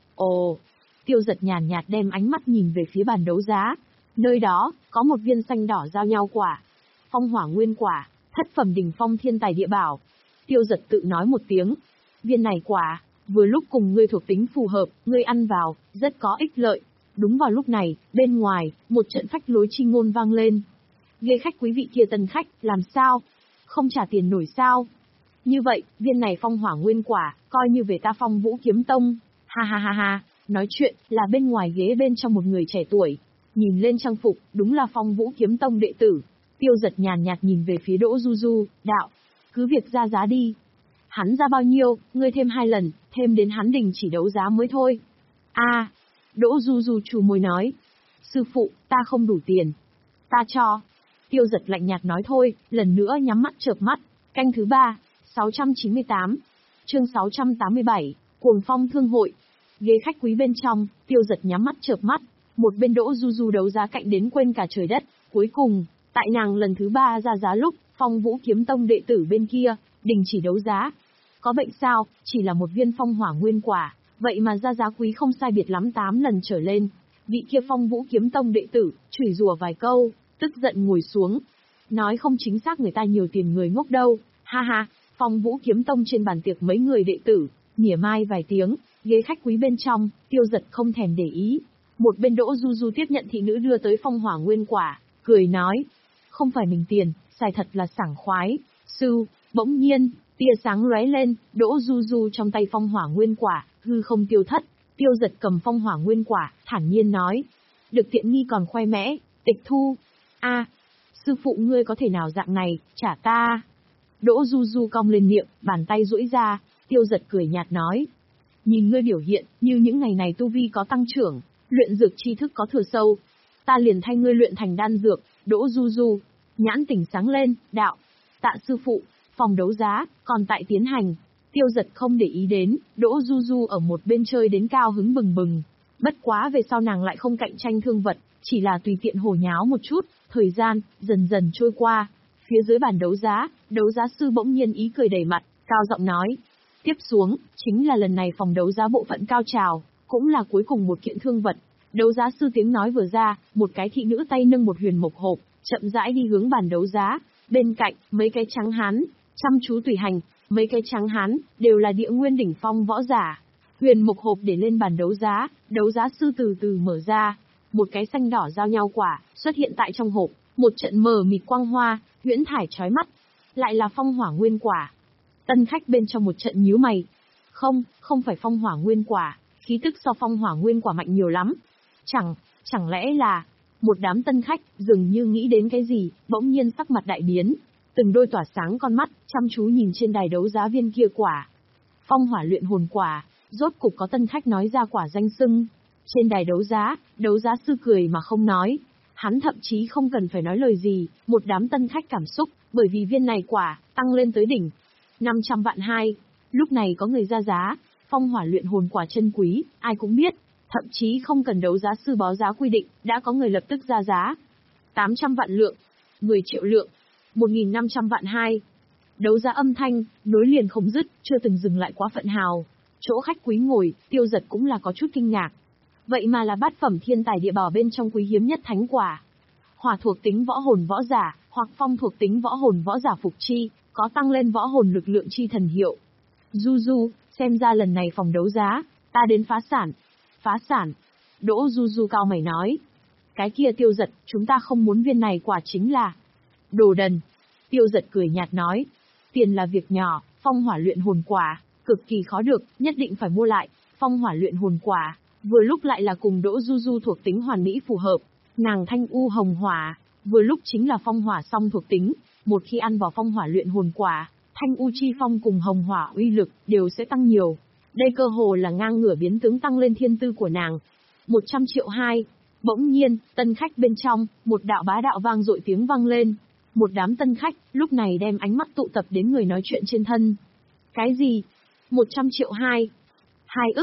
Ồ. Tiêu Giật nhàn nhạt đem ánh mắt nhìn về phía bàn đấu giá. Nơi đó, có một viên xanh đỏ giao nhau quả. Phong hỏa nguyên quả, thất phẩm đỉnh phong thiên tài địa bảo. Tiêu Giật tự nói một tiếng. Viên này quả, vừa lúc cùng ngươi thuộc tính phù hợp, ngươi ăn vào, rất có ích lợi. Đúng vào lúc này, bên ngoài, một trận phách lối chi ngôn vang lên. Ghê khách quý vị kia tân khách, làm sao? Không trả tiền nổi sao? Như vậy, viên này phong hỏa nguyên quả, coi như về ta Phong Vũ Kiếm Tông. Ha ha ha ha, nói chuyện, là bên ngoài ghế bên trong một người trẻ tuổi. Nhìn lên trang phục, đúng là Phong Vũ Kiếm Tông đệ tử. Tiêu Giật nhàn nhạt nhìn về phía Đỗ Du Du, đạo. Cứ việc ra giá đi. Hắn ra bao nhiêu, ngươi thêm hai lần, thêm đến hắn đình chỉ đấu giá mới thôi. A, à, Đỗ Du Du trù môi nói. Sư phụ, ta không đủ tiền. Ta cho. Tiêu Giật lạnh nhạt nói thôi, lần nữa nhắm mắt chợp mắt. Canh thứ ba, sáu trăm chín mươi tám. Chương sáu trăm tám mươi bảy, Cuồng Phong Thương Hội. Ghế khách quý bên trong, Tiêu Giật nhắm mắt chợp mắt. Một bên Đỗ Du Du đấu giá cạnh đến quên cả trời đất. Cuối cùng, tại nàng lần thứ ba ra giá lúc, Phong Vũ Kiếm Tông đệ tử bên kia, đình chỉ đấu giá. Có bệnh sao, chỉ là một viên phong hỏa nguyên quả, vậy mà ra giá quý không sai biệt lắm tám lần trở lên. Vị kia Phong Vũ Kiếm Tông đệ tử, chửi rủa vài câu, tức giận ngồi xuống. Nói không chính xác người ta nhiều tiền người ngốc đâu, ha ha, Phong Vũ Kiếm Tông trên bàn tiệc mấy người đệ tử, mỉa mai vài tiếng, ghế khách quý bên trong, Tiêu Giật không thèm để ý. Một bên Đỗ Du Du tiếp nhận thị nữ đưa tới phong hỏa nguyên quả, cười nói, không phải mình tiền, xài thật là sảng khoái. Sư, bỗng nhiên, tia sáng lóe lên, Đỗ Du Du trong tay phong hỏa nguyên quả, hư không tiêu thất. Tiêu Giật cầm phong hỏa nguyên quả, thản nhiên nói, được tiện nghi còn khoe mẽ, tịch thu. A, sư phụ ngươi có thể nào dạng này, trả ta. Đỗ Du Du cong lên miệng, bàn tay duỗi ra. Tiêu Giật cười nhạt nói, nhìn ngươi biểu hiện, như những ngày này tu vi có tăng trưởng, luyện dược tri thức có thừa sâu, ta liền thay ngươi luyện thành đan dược. Đỗ Du Du nhãn tỉnh sáng lên, đạo, tạ sư phụ. Phòng đấu giá còn tại tiến hành. Tiêu Giật không để ý đến, Đỗ Du Du ở một bên chơi đến cao hứng bừng bừng. Bất quá về sau nàng lại không cạnh tranh thương vật, chỉ là tùy tiện hồ nháo một chút. Thời gian dần dần trôi qua, phía dưới bàn đấu giá, đấu giá sư bỗng nhiên ý cười đầy mặt, cao giọng nói, tiếp xuống chính là lần này phòng đấu giá bộ phận cao trào, cũng là cuối cùng một kiện thương vật. Đấu giá sư tiếng nói vừa ra, một cái thị nữ tay nâng một huyền mộc hộp, chậm rãi đi hướng bàn đấu giá. Bên cạnh, mấy cái trắng hán chăm chú tùy hành, mấy cái trắng hán đều là địa nguyên đỉnh phong võ giả. Huyền mộc hộp để lên bàn đấu giá, đấu giá sư từ từ mở ra, một cái xanh đỏ giao nhau quả xuất hiện tại trong hộp, một trận mờ mịt quang hoa, huyễn thải chói mắt, lại là phong hỏa nguyên quả. Tân khách bên trong một trận nhíu mày, không, không phải phong hỏa nguyên quả, khí tức so phong hỏa nguyên quả mạnh nhiều lắm. Chẳng, chẳng lẽ là một đám tân khách dường như nghĩ đến cái gì, bỗng nhiên sắc mặt đại biến. Từng đôi tỏa sáng con mắt, chăm chú nhìn trên đài đấu giá viên kia quả. Phong hỏa luyện hồn quả, rốt cục có tân khách nói ra quả danh xưng. Trên đài đấu giá, đấu giá sư cười mà không nói. Hắn thậm chí không cần phải nói lời gì, một đám tân khách cảm xúc, bởi vì viên này quả, tăng lên tới đỉnh. năm trăm vạn hai. Lúc này có người ra giá, phong hỏa luyện hồn quả chân quý, ai cũng biết. Thậm chí không cần đấu giá sư báo giá quy định, đã có người lập tức ra giá. tám trăm vạn lượng, mười triệu lượng, một nghìn năm trăm vạn hai. Đấu giá âm thanh, nối liền không dứt, chưa từng dừng lại quá phận hào. Chỗ khách quý ngồi, Tiêu Giật cũng là có chút kinh ngạc. Vậy mà là bát phẩm thiên tài địa bảo bên trong quý hiếm nhất thánh quả. Hỏa thuộc tính võ hồn võ giả, hoặc phong thuộc tính võ hồn võ giả phục chi, có tăng lên võ hồn lực lượng chi thần hiệu. Du Du, xem ra lần này phòng đấu giá, ta đến phá sản. Phá sản. Đỗ Du Du cao mày nói. Cái kia Tiêu Giật, chúng ta không muốn viên này quả chính là đồ đần. Tiêu Giật cười nhạt nói. Tiền là việc nhỏ, phong hỏa luyện hồn quả, cực kỳ khó được, nhất định phải mua lại. Phong hỏa luyện hồn quả, vừa lúc lại là cùng Đỗ Du Du thuộc tính hoàn mỹ phù hợp. Nàng thanh u hồng hỏa, vừa lúc chính là phong hỏa song thuộc tính. Một khi ăn vào phong hỏa luyện hồn quả, thanh u chi phong cùng hồng hỏa uy lực đều sẽ tăng nhiều. Đây cơ hồ là ngang ngửa biến tướng tăng lên thiên tư của nàng. một trăm triệu hai. Bỗng nhiên, tân khách bên trong, một đạo bá đạo vang dội tiếng vang lên. Một đám tân khách, lúc này đem ánh mắt tụ tập đến người nói chuyện trên thân. Cái gì? một trăm triệu hai. Hai ức.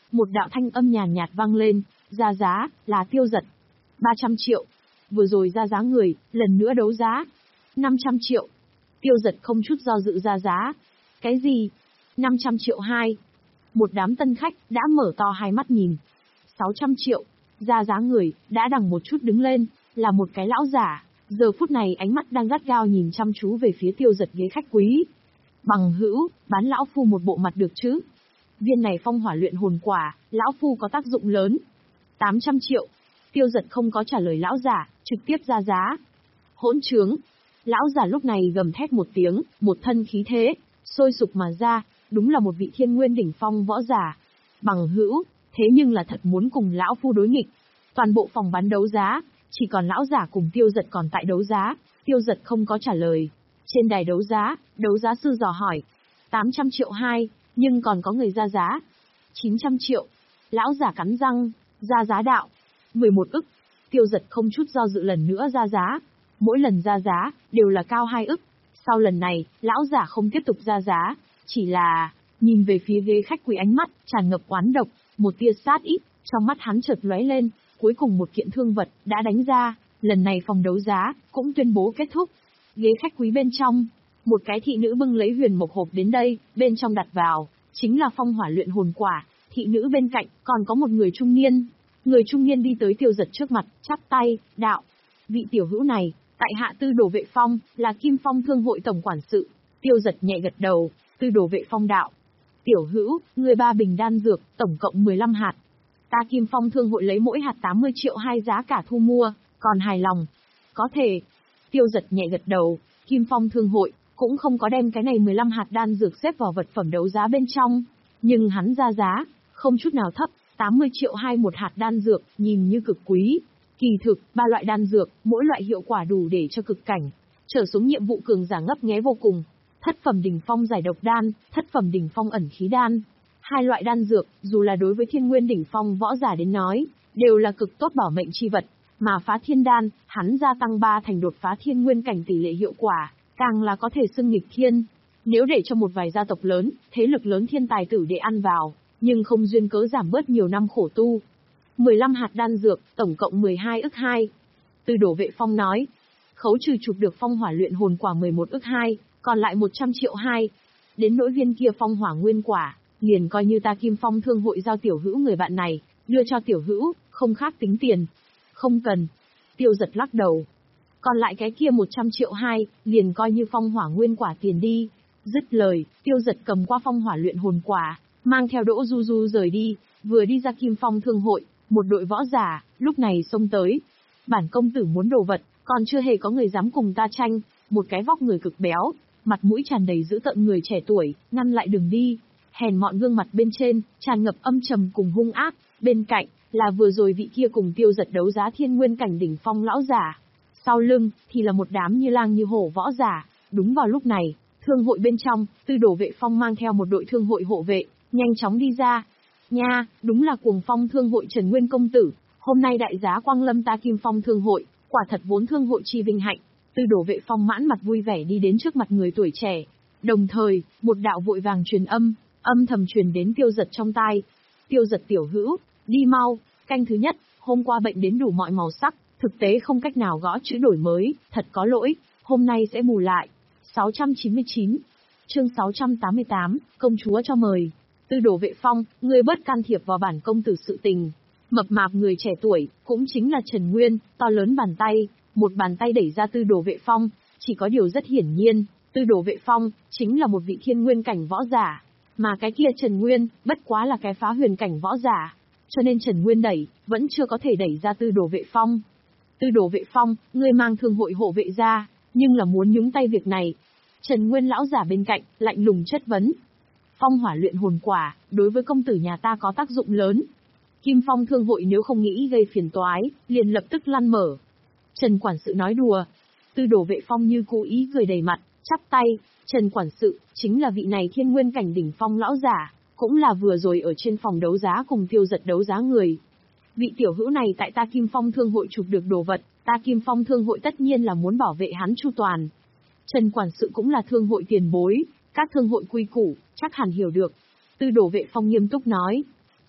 Một đạo thanh âm nhàn nhạt vang lên, ra giá, là Tiêu Dật. ba trăm triệu. Vừa rồi ra giá người, lần nữa đấu giá. năm trăm triệu. Tiêu Dật không chút do dự ra giá. Cái gì? năm trăm triệu hai. Một đám tân khách đã mở to hai mắt nhìn. sáu trăm triệu. Ra giá người, đã đằng một chút đứng lên, là một cái lão giả. Giờ phút này ánh mắt đang gắt gao nhìn chăm chú về phía Tiêu Dật ghế khách quý. Bằng hữu, bán lão phu một bộ mặt được chứ? Viên này phong hỏa luyện hồn quả, lão phu có tác dụng lớn. tám trăm triệu. Tiêu Dật không có trả lời lão giả, trực tiếp ra giá. Hỗn trướng. Lão giả lúc này gầm thét một tiếng, một thân khí thế, sôi sục mà ra, đúng là một vị thiên nguyên đỉnh phong võ giả. Bằng hữu, thế nhưng là thật muốn cùng lão phu đối nghịch. Toàn bộ phòng bán đấu giá, chỉ còn lão giả cùng Tiêu Dật còn tại đấu giá, Tiêu Dật không có trả lời. Trên đài đấu giá, đấu giá sư dò hỏi. tám trăm triệu hai, nhưng còn có người ra giá. chín trăm triệu. Lão giả cắn răng, ra giá đạo. mười một ức. Tiêu Dật không chút do dự lần nữa ra giá. Mỗi lần ra giá, đều là cao hai ức. Sau lần này, lão giả không tiếp tục ra giá, chỉ là, nhìn về phía ghế khách quý ánh mắt, tràn ngập oán độc, một tia sát ít, trong mắt hắn chợt lóe lên, cuối cùng một kiện thương vật, đã đánh ra, lần này phòng đấu giá, cũng tuyên bố kết thúc. Ghế khách quý bên trong, một cái thị nữ bưng lấy huyền mộc hộp đến đây, bên trong đặt vào, chính là phong hỏa luyện hồn quả, thị nữ bên cạnh, còn có một người trung niên. Người trung niên đi tới Tiêu Dật trước mặt, chắp tay, đạo. Vị tiểu hữu này, tại hạ Tư Đồ Vệ Phong, là Kim Phong Thương hội tổng quản sự. Tiêu Dật nhẹ gật đầu, Tư Đồ Vệ Phong đạo. Tiểu hữu, người ba bình đan dược, tổng cộng mười lăm hạt. Ta Kim Phong Thương hội lấy mỗi hạt tám mươi triệu hai giá cả thu mua, còn hài lòng. Có thể. Tiêu Dật nhẹ gật đầu, Kim Phong Thương hội, cũng không có đem cái này mười lăm hạt đan dược xếp vào vật phẩm đấu giá bên trong. Nhưng hắn ra giá, không chút nào thấp, tám mươi triệu hai một hạt đan dược, nhìn như cực quý. Kỳ thực, ba loại đan dược, mỗi loại hiệu quả đủ để cho cực cảnh. Trở xuống nhiệm vụ cường giả ngấp nghé vô cùng. Thất phẩm đỉnh phong giải độc đan, thất phẩm đỉnh phong ẩn khí đan. Hai loại đan dược, dù là đối với thiên nguyên đỉnh phong võ giả đến nói, đều là cực tốt bảo mệnh chi vật. Mà phá thiên đan, hắn gia tăng ba thành đột phá thiên nguyên cảnh tỷ lệ hiệu quả, càng là có thể xưng nghịch thiên. Nếu để cho một vài gia tộc lớn, thế lực lớn thiên tài tử để ăn vào, nhưng không duyên cớ giảm bớt nhiều năm khổ tu. mười lăm hạt đan dược, tổng cộng mười hai ức hai. Tư Đồ Vệ Phong nói, khấu trừ chụp được phong hỏa luyện hồn quả mười một ức hai, còn lại một trăm triệu hai. Đến nỗi viên kia phong hỏa nguyên quả, liền coi như ta Kim Phong Thương hội giao tiểu hữu người bạn này, đưa cho tiểu hữu, không khác tính tiền. Không cần. Tiêu Dật lắc đầu. Còn lại cái kia một trăm triệu hai, liền coi như phong hỏa nguyên quả tiền đi. Dứt lời, Tiêu Dật cầm qua phong hỏa luyện hồn quả, mang theo Đỗ Du Du rời đi, vừa đi ra Kim Phong Thương hội, một đội võ giả, lúc này xông tới. Bản công tử muốn đồ vật, còn chưa hề có người dám cùng ta tranh, một cái vóc người cực béo, mặt mũi tràn đầy dữ tợn người trẻ tuổi, ngăn lại đường đi. Hèn mọn gương mặt bên trên, tràn ngập âm trầm cùng hung ác, bên cạnh, là vừa rồi vị kia cùng Tiêu Dật đấu giá thiên nguyên cảnh đỉnh phong lão giả. Sau lưng, thì là một đám như lang như hổ võ giả. Đúng vào lúc này, thương hội bên trong, Tư Đồ Vệ Phong mang theo một đội thương hội hộ vệ, nhanh chóng đi ra. Nha, đúng là Cuồng Phong Thương hội Trần Nguyên công tử, hôm nay đại giá quang lâm ta Kim Phong Thương hội, quả thật vốn thương hội chi vinh hạnh. Tư Đồ Vệ Phong mãn mặt vui vẻ đi đến trước mặt người tuổi trẻ. Đồng thời, một đạo vội vàng truyền âm, âm thầm truyền đến Tiêu Dật trong tai. Tiêu Dật tiểu hữu, đi mau, canh thứ nhất, hôm qua bệnh đến đủ mọi màu sắc, thực tế không cách nào gõ chữ đổi mới, thật có lỗi, hôm nay sẽ bù lại. sáu trăm chín mươi chín, chương sáu trăm tám mươi tám, công chúa cho mời. Tư Đồ Vệ Phong, ngươi bớt can thiệp vào bản công tử sự tình. Mập mạp người trẻ tuổi, cũng chính là Trần Nguyên, to lớn bàn tay, một bàn tay đẩy ra Tư Đồ Vệ Phong, chỉ có điều rất hiển nhiên, Tư Đồ Vệ Phong, chính là một vị thiên nguyên cảnh võ giả, mà cái kia Trần Nguyên, bất quá là cái phá huyền cảnh võ giả, cho nên Trần Nguyên đẩy, vẫn chưa có thể đẩy ra Tư Đồ Vệ Phong. Tư Đồ Vệ Phong, ngươi mang thương hội hộ vệ ra, nhưng là muốn nhúng tay việc này. Trần Nguyên lão giả bên cạnh, lạnh lùng chất vấn. Phong hỏa luyện hồn quả, đối với công tử nhà ta có tác dụng lớn. Kim Phong Thương hội nếu không nghĩ gây phiền toái, liền lập tức lăn mở. Trần quản sự nói đùa. Tư Đồ Vệ Phong như cố ý cười đầy mặt, chắp tay. Trần quản sự, chính là vị này thiên nguyên cảnh đỉnh phong lão giả, cũng là vừa rồi ở trên phòng đấu giá cùng Tiêu Dật đấu giá người. Vị tiểu hữu này tại ta Kim Phong Thương hội chụp được đồ vật, ta Kim Phong Thương hội tất nhiên là muốn bảo vệ hắn chu toàn. Trần quản sự cũng là thương hội tiền bối, các thương hội quy củ, chắc hẳn hiểu được. Tư Đồ Vệ Phong nghiêm túc nói.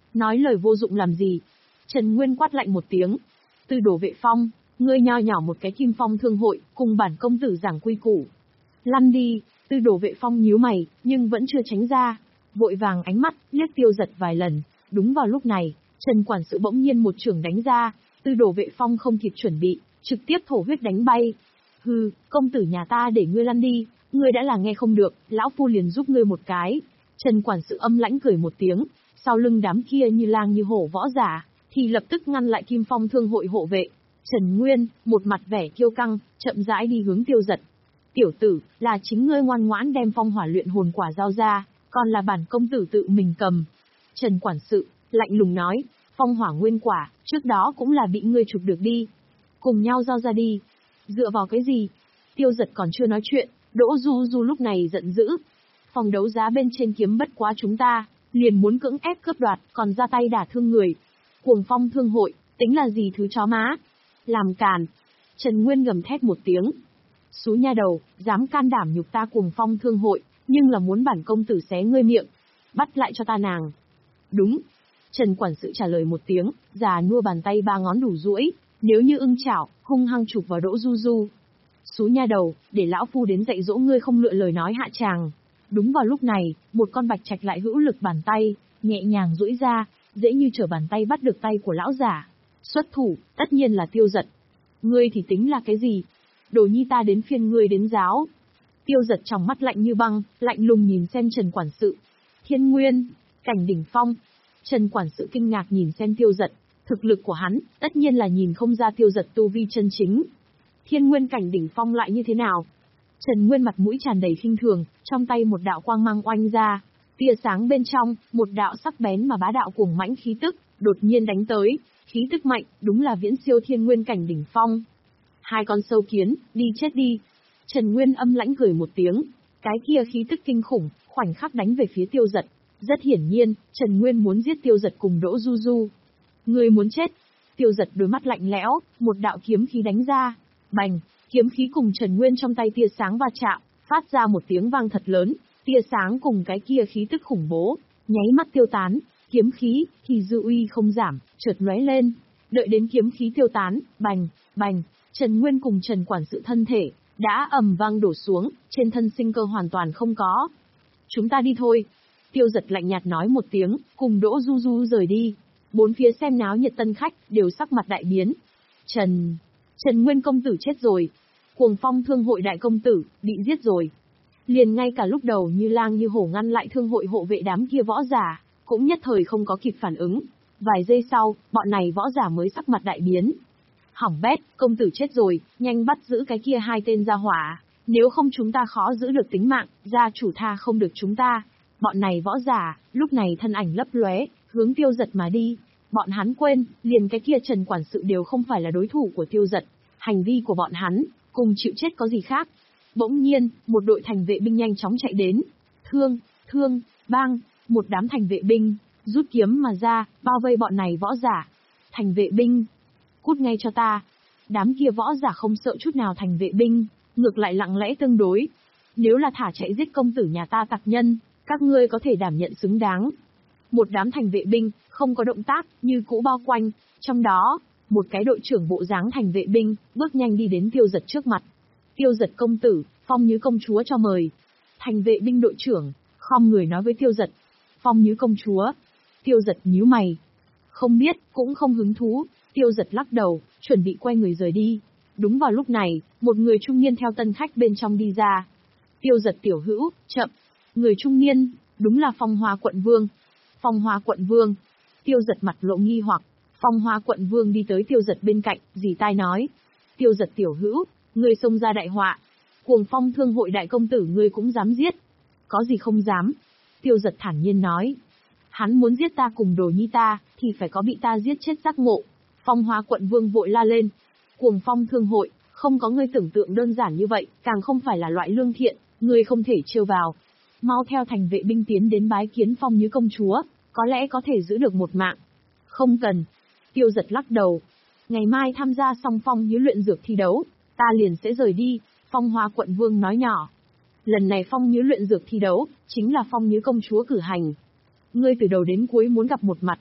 Nói lời vô dụng làm gì? Trần Nguyên quát lạnh một tiếng. Tư Đồ Vệ Phong, ngươi nho nhỏ một cái Kim Phong thương hội, cùng bản công tử giảng quy củ. Lăn đi. Tư Đồ Vệ Phong nhíu mày, nhưng vẫn chưa tránh ra. Vội vàng ánh mắt, liếc Tiêu Giật vài lần. Đúng vào lúc này, Trần quản sự bỗng nhiên một chưởng đánh ra. Tư Đồ Vệ Phong không kịp chuẩn bị, trực tiếp thổ huyết đánh bay. Hừ, công tử nhà ta để ngươi lăn đi, ngươi đã là nghe không được, lão phu liền giúp ngươi một cái. Trần quản sự âm lãnh cười một tiếng, sau lưng đám kia như lang như hổ võ giả, thì lập tức ngăn lại Kim Phong thương hội hộ vệ. Trần Nguyên, một mặt vẻ kiêu căng, chậm rãi đi hướng Tiêu Giật. Tiểu tử, là chính ngươi ngoan ngoãn đem phong hỏa luyện hồn quả giao ra, còn là bản công tử tự mình cầm. Trần quản sự, lạnh lùng nói, phong hỏa nguyên quả, trước đó cũng là bị ngươi chụp được đi. Cùng nhau giao ra đi. Dựa vào cái gì? Tiêu Giật còn chưa nói chuyện, Đỗ Du Du lúc này giận dữ. Phòng đấu giá bên trên kiếm bất quá chúng ta, liền muốn cưỡng ép cướp đoạt, còn ra tay đả thương người. Cuồng Phong thương hội, tính là gì thứ chó má? Làm càn. Trần Nguyên gầm thét một tiếng. Xú nha đầu, dám can đảm nhục ta Cuồng Phong thương hội, nhưng là muốn bản công tử xé ngươi miệng. Bắt lại cho ta nàng. Đúng. Trần quản sự trả lời một tiếng, già nua bàn tay ba ngón đủ duỗi, nếu như ưng chảo, hung hăng chụp vào Đỗ Du Du. Xú nha đầu, để lão phu đến dạy dỗ ngươi không lựa lời nói hạ tràng. Đúng vào lúc này, một con bạch trạch lại hữu lực bàn tay, nhẹ nhàng duỗi ra, dễ như trở bàn tay bắt được tay của lão giả. Xuất thủ, tất nhiên là Tiêu Giật. Ngươi thì tính là cái gì? Đồ nhi ta đến phiên ngươi đến giáo. Tiêu Giật trong mắt lạnh như băng, lạnh lùng nhìn xem Trần quản sự. Thiên Nguyên, cảnh đỉnh phong. Trần quản sự kinh ngạc nhìn xem Tiêu Giật, thực lực của hắn, tất nhiên là nhìn không ra Tiêu Giật tu vi chân chính. Thiên Nguyên cảnh đỉnh phong lại như thế nào? Trần Nguyên mặt mũi tràn đầy khinh thường, trong tay một đạo quang mang oanh ra, tia sáng bên trong, một đạo sắc bén mà bá đạo cuồng mãnh khí tức, đột nhiên đánh tới, khí tức mạnh, đúng là viễn siêu Thiên Nguyên cảnh đỉnh phong. Hai con sâu kiến, đi chết đi. Trần Nguyên âm lãnh cười một tiếng, cái kia khí tức kinh khủng, khoảnh khắc đánh về phía Tiêu Giật. Rất hiển nhiên, Trần Nguyên muốn giết Tiêu Giật cùng Đỗ Du Du. Người muốn chết. Tiêu Giật đôi mắt lạnh lẽo, một đạo kiếm khí đánh ra. Bành, kiếm khí cùng Trần Nguyên trong tay tia sáng va chạm, phát ra một tiếng vang thật lớn, tia sáng cùng cái kia khí tức khủng bố, nháy mắt tiêu tán, kiếm khí thì dư uy không giảm, chợt lóe lên. Đợi đến kiếm khí tiêu tán, bành, bành, Trần Nguyên cùng Trần quản sự thân thể đã ầm vang đổ xuống, trên thân sinh cơ hoàn toàn không có. Chúng ta đi thôi. Tiêu Giật lạnh nhạt nói một tiếng, cùng Đỗ Du Du rời đi. Bốn phía xem náo nhiệt tân khách đều sắc mặt đại biến. Trần, Trần Nguyên công tử chết rồi. Cuồng Phong thương hội đại công tử bị giết rồi. Liền ngay cả lúc đầu như lang như hổ ngăn lại thương hội hộ vệ đám kia võ giả, cũng nhất thời không có kịp phản ứng. Vài giây sau, bọn này võ giả mới sắc mặt đại biến. Hỏng bét, công tử chết rồi, nhanh bắt giữ cái kia hai tên gia hỏa, nếu không chúng ta khó giữ được tính mạng, gia chủ tha không được chúng ta. Bọn này võ giả, lúc này thân ảnh lấp lóe, hướng Tiêu Giật mà đi. Bọn hắn quên, liền cái kia Trần quản sự đều không phải là đối thủ của Tiêu Giật. Hành vi của bọn hắn, cùng chịu chết có gì khác. Bỗng nhiên, một đội thành vệ binh nhanh chóng chạy đến. Thương, thương, bang, một đám thành vệ binh, rút kiếm mà ra, bao vây bọn này võ giả. Thành vệ binh, cút ngay cho ta. Đám kia võ giả không sợ chút nào thành vệ binh, ngược lại lặng lẽ tương đối. Nếu là thả chạy giết công tử nhà ta tặc nhân, các ngươi có thể đảm nhận xứng đáng. Một đám thành vệ binh, không có động tác, như cũ bao quanh, trong đó, một cái đội trưởng bộ dáng thành vệ binh, bước nhanh đi đến Tiêu Giật trước mặt. Tiêu Giật công tử, Phong Nhứ công chúa cho mời. Thành vệ binh đội trưởng, khom người nói với Tiêu Giật. Phong Nhứ công chúa. Tiêu Giật nhíu mày. Không biết, cũng không hứng thú. Tiêu Giật lắc đầu, chuẩn bị quay người rời đi. Đúng vào lúc này, một người trung niên theo tân khách bên trong đi ra. Tiêu Giật tiểu hữu, chậm. Người trung niên, đúng là Phong Hoa quận vương. Phong Hoa quận vương. Tiêu Giật mặt lộ nghi hoặc. Phong Hoa quận vương đi tới Tiêu Giật bên cạnh, dì tai nói. Tiêu Giật tiểu hữu, ngươi xông ra đại họa. Cuồng Phong thương hội đại công tử ngươi cũng dám giết. Có gì không dám. Tiêu Giật thản nhiên nói. Hắn muốn giết ta cùng đồ nhi ta, thì phải có bị ta giết chết giác ngộ. Phong Hoa quận vương vội la lên. Cuồng Phong thương hội, không có ngươi tưởng tượng đơn giản như vậy, càng không phải là loại lương thiện, ngươi không thể trêu vào. Mau theo thành vệ binh tiến đến bái kiến Phong Nhứ công chúa, có lẽ có thể giữ được một mạng. Không cần. Tiêu Giật lắc đầu. Ngày mai tham gia xong Phong Nhứ luyện dược thi đấu, ta liền sẽ rời đi, Phong Hoa quận vương nói nhỏ. Lần này Phong Nhứ luyện dược thi đấu, chính là Phong Nhứ công chúa cử hành. Ngươi từ đầu đến cuối muốn gặp một mặt.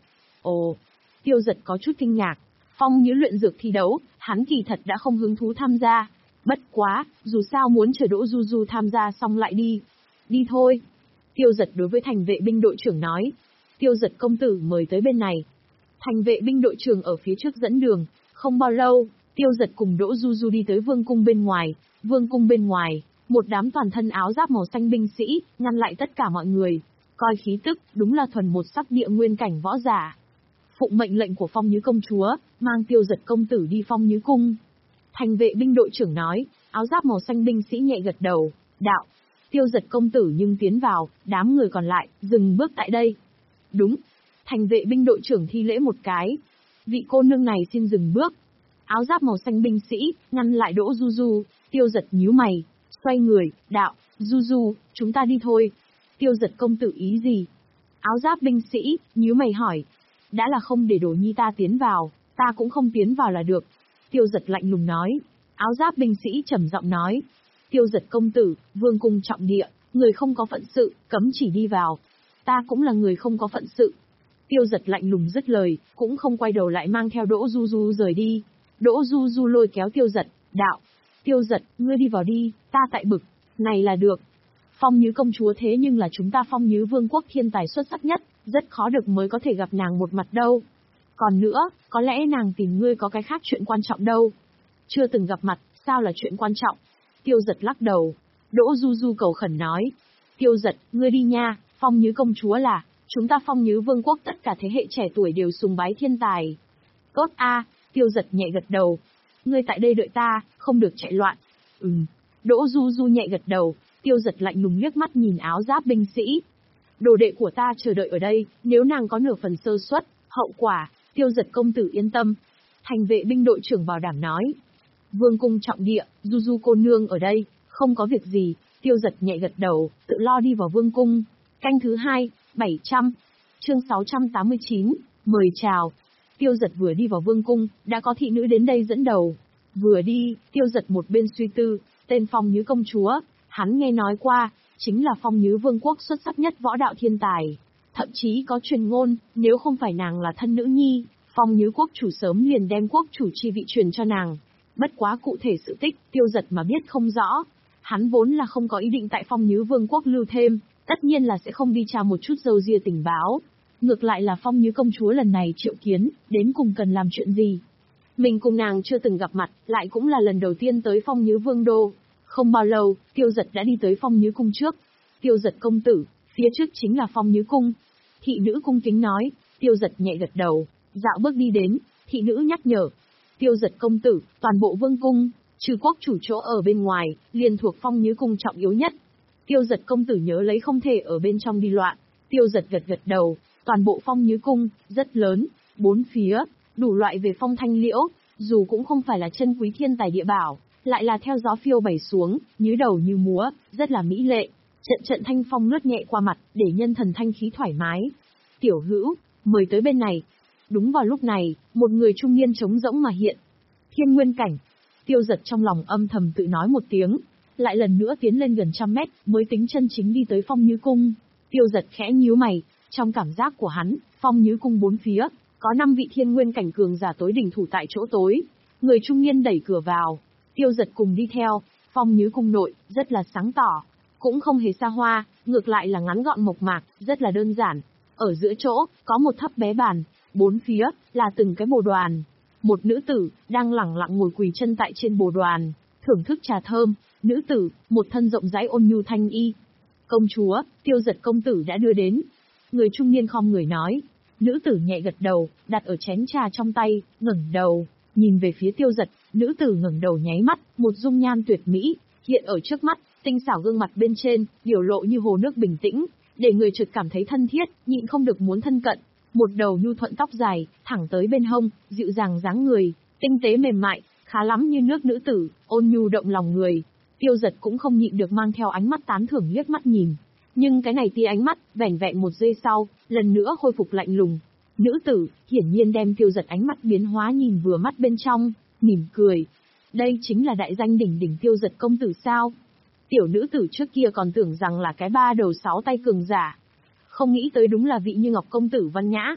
Ồ, Tiêu Dật có chút kinh ngạc. Phong Nhứ luyện dược thi đấu, hắn kỳ thật đã không hứng thú tham gia. Bất quá, dù sao muốn chờ Đỗ Du Du tham gia xong lại đi. Đi thôi. Tiêu Dật đối với thành vệ binh đội trưởng nói. Tiêu Dật công tử mời tới bên này. Thành vệ binh đội trưởng ở phía trước dẫn đường. Không bao lâu, Tiêu Dật cùng Đỗ Du Du đi tới vương cung bên ngoài. Vương cung bên ngoài, một đám toàn thân áo giáp màu xanh binh sĩ, ngăn lại tất cả mọi người. Coi khí tức, đúng là thuần một sắc địa nguyên cảnh võ giả. Phụng mệnh lệnh của Phong Nhứ công chúa, mang Tiêu Dật công tử đi Phong Nhứ cung. Thành vệ binh đội trưởng nói, áo giáp màu xanh binh sĩ nhẹ gật đầu, đạo. Tiêu Dật công tử nhưng tiến vào, đám người còn lại, dừng bước tại đây. Đúng. Thành vệ binh đội trưởng thi lễ một cái. Vị cô nương này xin dừng bước. Áo giáp màu xanh binh sĩ, ngăn lại Đỗ Du Du. Tiêu Dật nhíu mày, xoay người, đạo, Du Du, chúng ta đi thôi. Tiêu Dật công tử ý gì? Áo giáp binh sĩ, nhíu mày hỏi. Đã là không để Đỗ nhi ta tiến vào, ta cũng không tiến vào là được. Tiêu Dật lạnh lùng nói. Áo giáp binh sĩ trầm giọng nói. Tiêu Dật công tử, vương cung trọng địa, người không có phận sự, cấm chỉ đi vào. Ta cũng là người không có phận sự. Tiêu Dật lạnh lùng dứt lời, cũng không quay đầu lại mang theo Đỗ Du Du rời đi. Đỗ Du Du lôi kéo Tiêu Dật, đạo. Tiêu Dật, ngươi đi vào đi, ta tại bực, này là được. Phong Nhứ công chúa thế nhưng là chúng ta Phong Nhứ vương quốc thiên tài xuất sắc nhất, rất khó được mới có thể gặp nàng một mặt đâu. Còn nữa, có lẽ nàng tìm ngươi có cái khác chuyện quan trọng đâu. Chưa từng gặp mặt, sao là chuyện quan trọng? Tiêu Dật lắc đầu. Đỗ Du Du cầu khẩn nói. Tiêu Dật, ngươi đi nha, Phong Nhứ công chúa là, chúng ta Phong Nhứ vương quốc tất cả thế hệ trẻ tuổi đều sùng bái thiên tài. Tốt a, Tiêu Dật nhẹ gật đầu. Ngươi tại đây đợi ta, không được chạy loạn. Ừm. Đỗ Du Du nhẹ gật đầu, Tiêu Dật lạnh lùng liếc mắt nhìn áo giáp binh sĩ. Đồ đệ của ta chờ đợi ở đây, nếu nàng có nửa phần sơ suất, hậu quả, Tiêu Dật công tử yên tâm. Thành vệ binh đội trưởng bảo đảm nói. Vương cung trọng địa, Du Du cô nương ở đây, không có việc gì. Tiêu Dật nhẹ gật đầu, tự lo đi vào vương cung. Canh thứ hai, bảy trăm. Chương sáu trăm tám mươi chín, mời chào. Tiêu Dật vừa đi vào vương cung, đã có thị nữ đến đây dẫn đầu. Vừa đi, Tiêu Dật một bên suy tư, tên Phong Nhứ công chúa, hắn nghe nói qua, chính là Phong Nhứ vương quốc xuất sắc nhất võ đạo thiên tài. Thậm chí có truyền ngôn, nếu không phải nàng là thân nữ nhi, Phong Nhứ quốc chủ sớm liền đem quốc chủ chi vị truyền cho nàng. Bất quá cụ thể sự tích, Tiêu Dật mà biết không rõ. Hắn vốn là không có ý định tại Phong Nhứ vương quốc lưu thêm, tất nhiên là sẽ không đi tra một chút dâu ria tình báo. Ngược lại là Phong Nhứ công chúa lần này triệu kiến, đến cùng cần làm chuyện gì? Mình cùng nàng chưa từng gặp mặt, lại cũng là lần đầu tiên tới Phong Nhứ vương đô. Không bao lâu, Tiêu Dật đã đi tới Phong Nhứ cung trước. Tiêu Dật công tử, phía trước chính là Phong Nhứ cung. Thị nữ cung kính nói. Tiêu Dật nhẹ gật đầu, dạo bước đi đến, thị nữ nhắc nhở. Tiêu Dật công tử, toàn bộ vương cung, trừ quốc chủ chỗ ở bên ngoài, liền thuộc Phong Nhứ cung trọng yếu nhất. Tiêu Dật công tử nhớ lấy không thể ở bên trong đi loạn. Tiêu Dật gật gật đầu, toàn bộ Phong Nhứ cung, rất lớn, bốn phía, đủ loại về phong thanh liễu, dù cũng không phải là chân quý thiên tài địa bảo, lại là theo gió phiêu bày xuống, nhứ đầu như múa, rất là mỹ lệ. Trận trận thanh phong lướt nhẹ qua mặt, để nhân thần thanh khí thoải mái. Tiểu hữu, mời tới bên này. Đúng vào lúc này, một người trung niên trống rỗng mà hiện. Thiên nguyên cảnh. Tiêu Dật trong lòng âm thầm tự nói một tiếng, lại lần nữa tiến lên gần trăm mét, mới tính chân chính đi tới Phong Nhứ cung. Tiêu Dật khẽ nhíu mày, trong cảm giác của hắn, Phong Nhứ cung bốn phía, có năm vị thiên nguyên cảnh cường giả tối đỉnh thủ tại chỗ tối. Người trung niên đẩy cửa vào, Tiêu Dật cùng đi theo. Phong Nhứ cung nội, rất là sáng tỏ, cũng không hề xa hoa, ngược lại là ngắn gọn mộc mạc, rất là đơn giản. Ở giữa chỗ, có một thấp bé bàn, bốn phía, là từng cái bồ đoàn. Một nữ tử, đang lẳng lặng ngồi quỳ chân tại trên bồ đoàn, thưởng thức trà thơm. Nữ tử, một thân rộng rãi ôn nhu thanh y. Công chúa, Tiêu Dật công tử đã đưa đến. Người trung niên khom người nói. Nữ tử nhẹ gật đầu, đặt ở chén trà trong tay, ngẩng đầu, nhìn về phía Tiêu Dật. Nữ tử ngẩng đầu nháy mắt, một dung nhan tuyệt mỹ, hiện ở trước mắt, tinh xảo gương mặt bên trên, biểu lộ như hồ nước bình tĩnh, để người chợt cảm thấy thân thiết, nhịn không được muốn thân cận. Một đầu nhu thuận tóc dài, thẳng tới bên hông, dịu dàng dáng người, tinh tế mềm mại, khá lắm như nước nữ tử, ôn nhu động lòng người. Tiêu Dật cũng không nhịn được mang theo ánh mắt tán thưởng liếc mắt nhìn. Nhưng cái này tia ánh mắt, vẻn vẹn một giây sau, lần nữa khôi phục lạnh lùng. Nữ tử, hiển nhiên đem Tiêu Dật ánh mắt biến hóa nhìn vừa mắt bên trong, mỉm cười. Đây chính là đại danh đỉnh đỉnh Tiêu Dật công tử sao? Tiểu nữ tử trước kia còn tưởng rằng là cái ba đầu sáu tay cường giả. Không nghĩ tới đúng là vị như ngọc công tử văn nhã.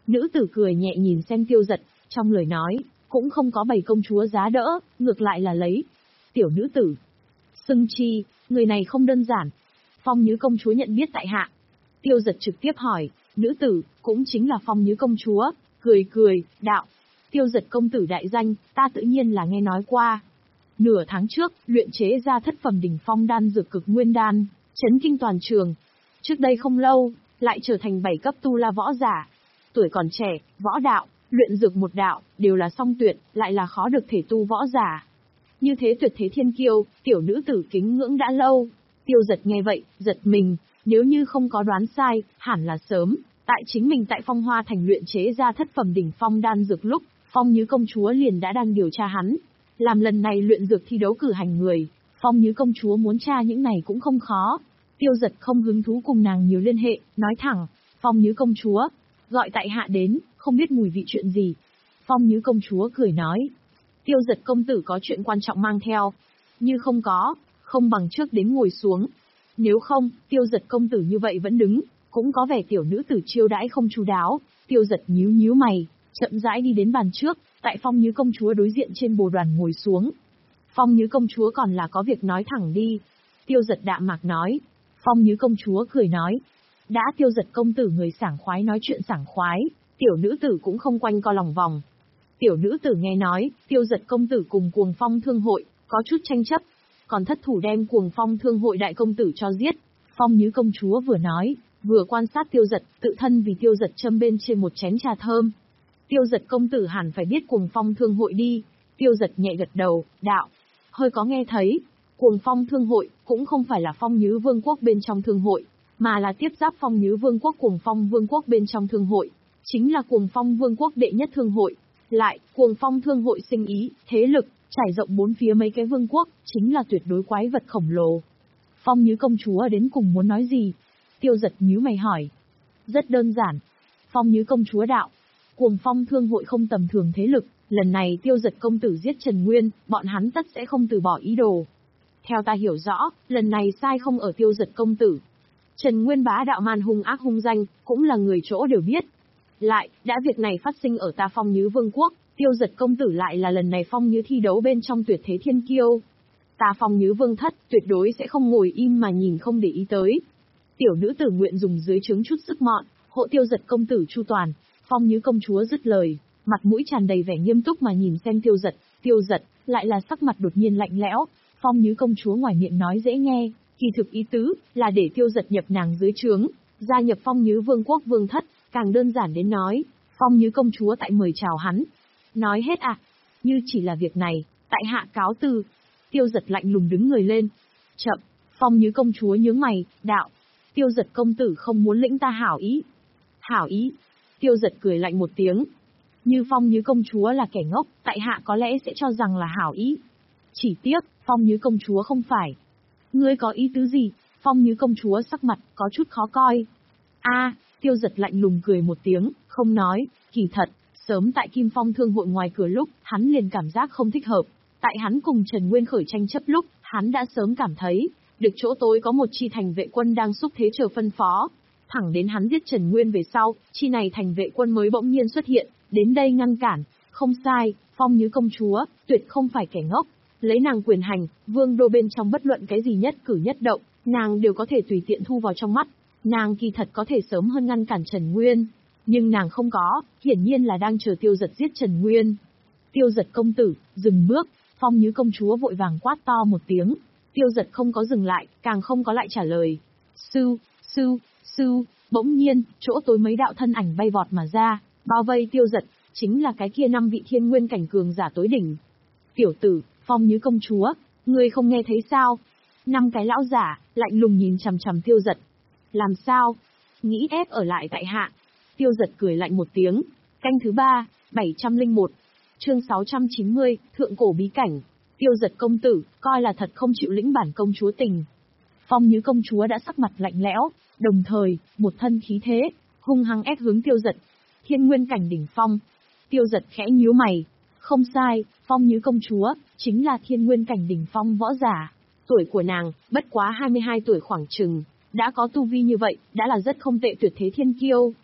Nữ tử cười nhẹ nhìn xem Tiêu Dật, trong lời nói, cũng không có bày công chúa giá đỡ, ngược lại là lấy. Tiểu nữ tử. Xưng chi, người này không đơn giản. Phong Nhứ công chúa nhận biết tại hạ. Tiêu Dật trực tiếp hỏi, nữ tử, cũng chính là Phong Nhứ công chúa, cười cười, đạo. Tiêu Dật công tử đại danh, ta tự nhiên là nghe nói qua. Nửa tháng trước, luyện chế ra thất phẩm đỉnh phong đan dược cực nguyên đan, chấn kinh toàn trường. Trước đây không lâu, lại trở thành bảy cấp tu la võ giả. Tuổi còn trẻ, võ đạo, luyện dược một đạo, đều là song tuyệt, lại là khó được thể tu võ giả. Như thế tuyệt thế thiên kiêu, tiểu nữ tử kính ngưỡng đã lâu. Tiêu Dật nghe vậy, giật mình, nếu như không có đoán sai, hẳn là sớm, tại chính mình tại Phong Hoa Thành luyện chế ra thất phẩm đỉnh phong đan dược lúc, Phong Nhứ công chúa liền đã đang điều tra hắn. Làm lần này luyện dược thi đấu cử hành người, Phong Nhứ công chúa muốn tra những này cũng không khó. Tiêu Dật không hứng thú cùng nàng nhiều liên hệ, nói thẳng, Phong Nhứ công chúa, gọi tại hạ đến, không biết mùi vị chuyện gì. Phong Nhứ công chúa cười nói, Tiêu Dật công tử có chuyện quan trọng mang theo. Như không có, không bằng trước đến ngồi xuống. Nếu không, Tiêu Dật công tử như vậy vẫn đứng, cũng có vẻ tiểu nữ tử chiêu đãi không chu đáo. Tiêu Dật nhíu nhíu mày, chậm rãi đi đến bàn trước, tại Phong Nhứ công chúa đối diện trên bồ đoàn ngồi xuống. Phong Nhứ công chúa còn là có việc nói thẳng đi. Tiêu Dật đạm mạc nói. Phong Nhứ công chúa cười nói, đã Tiêu Dật công tử người sảng khoái nói chuyện sảng khoái, tiểu nữ tử cũng không quanh co lòng vòng. Tiểu nữ tử nghe nói, Tiêu Dật công tử cùng Cuồng Phong thương hội, có chút tranh chấp, còn thất thủ đem Cuồng Phong thương hội đại công tử cho giết. Phong Nhứ công chúa vừa nói, vừa quan sát Tiêu Dật, tự thân vì Tiêu Dật châm bên trên một chén trà thơm. Tiêu Dật công tử hẳn phải biết Cuồng Phong thương hội đi. Tiêu Dật nhẹ gật đầu, đạo, hơi có nghe thấy. Cuồng Phong thương hội, cũng không phải là Phong Nhứ vương quốc bên trong thương hội, mà là tiếp giáp Phong Nhứ vương quốc Cuồng Phong vương quốc bên trong thương hội. Chính là Cuồng Phong vương quốc đệ nhất thương hội. Lại, Cuồng Phong thương hội sinh ý, thế lực, trải rộng bốn phía mấy cái vương quốc, chính là tuyệt đối quái vật khổng lồ. Phong Nhứ công chúa đến cùng muốn nói gì? Tiêu Dật nhíu mày hỏi. Rất đơn giản. Phong Nhứ công chúa đạo. Cuồng Phong thương hội không tầm thường thế lực, lần này Tiêu Dật công tử giết Trần Nguyên, bọn hắn tất sẽ không từ bỏ ý đồ. Theo ta hiểu rõ, lần này sai không ở Tiêu Dật công tử. Trần Nguyên bá đạo man hung ác hung danh, cũng là người chỗ đều biết. Lại, đã việc này phát sinh ở ta Phong Nhứ vương quốc, Tiêu Dật công tử lại là lần này Phong Nhứ thi đấu bên trong tuyệt thế thiên kiêu. Ta Phong Nhứ vương thất, tuyệt đối sẽ không ngồi im mà nhìn không để ý tới. Tiểu nữ tử nguyện dùng dưới trướng chút sức mọn, hộ Tiêu Dật công tử chu toàn. Phong Nhứ công chúa dứt lời, mặt mũi tràn đầy vẻ nghiêm túc mà nhìn xem Tiêu Dật. Tiêu Dật, lại là sắc mặt đột nhiên lạnh lẽo. Phong Nhứ công chúa ngoài miệng nói dễ nghe, kỳ thực ý tứ, là để Tiêu Dật nhập nàng dưới trướng, gia nhập Phong Nhứ vương quốc vương thất, càng đơn giản đến nói, Phong Nhứ công chúa tại mời chào hắn. Nói hết à, như chỉ là việc này, tại hạ cáo từ. Tiêu Dật lạnh lùng đứng người lên. Chậm, Phong Nhứ công chúa nhướng mày, đạo. Tiêu Dật công tử không muốn lĩnh ta hảo ý. Hảo ý. Tiêu Dật cười lạnh một tiếng. Như Phong Nhứ công chúa là kẻ ngốc, tại hạ có lẽ sẽ cho rằng là hảo ý. Chỉ tiếc, Phong Nhứ công chúa không phải. Ngươi có ý tứ gì? Phong Nhứ công chúa sắc mặt có chút khó coi. A, Tiêu Dật lạnh lùng cười một tiếng, không nói, kỳ thật, sớm tại Kim Phong thương hội ngoài cửa lúc, hắn liền cảm giác không thích hợp. Tại hắn cùng Trần Nguyên khởi tranh chấp lúc, hắn đã sớm cảm thấy, được chỗ tối có một chi thành vệ quân đang xúc thế chờ phân phó. Thẳng đến hắn giết Trần Nguyên về sau, chi này thành vệ quân mới bỗng nhiên xuất hiện, đến đây ngăn cản. Không sai, Phong Nhứ công chúa, tuyệt không phải kẻ ngốc. Lấy nàng quyền hành, vương đô bên trong bất luận cái gì nhất cử nhất động, nàng đều có thể tùy tiện thu vào trong mắt. Nàng kỳ thật có thể sớm hơn ngăn cản Trần Nguyên, nhưng nàng không có, hiển nhiên là đang chờ Tiêu Dật giết Trần Nguyên. Tiêu Dật công tử, dừng bước. Phong Nhứ công chúa vội vàng quát to một tiếng. Tiêu Dật không có dừng lại, càng không có lại trả lời. Sư, sư, sư, bỗng nhiên, chỗ tối mấy đạo thân ảnh bay vọt mà ra, bao vây Tiêu Dật, chính là cái kia năm vị thiên nguyên cảnh cường giả tối đỉnh. Tiểu tử, Phong Nhứ công chúa, ngươi không nghe thấy sao? Năm cái lão giả, lạnh lùng nhìn chằm chằm Tiêu Dật. Làm sao? Nghĩ ép ở lại tại hạ. Tiêu Dật cười lạnh một tiếng. Canh thứ ba, bảy trăm lẻ một. Chương sáu trăm chín mươi, Thượng cổ bí cảnh. Tiêu Dật công tử, coi là thật không chịu lĩnh bản công chúa tình. Phong Nhứ công chúa đã sắc mặt lạnh lẽo, đồng thời, một thân khí thế, hung hăng ép hướng Tiêu Dật. Thiên nguyên cảnh đỉnh phong. Tiêu Dật khẽ nhíu mày. Không sai, Phong Nhứ công chúa, chính là thiên nguyên cảnh đỉnh phong võ giả. Tuổi của nàng, bất quá hai mươi hai tuổi khoảng chừng. Đã có tu vi như vậy, đã là rất không tệ tuyệt thế thiên kiêu.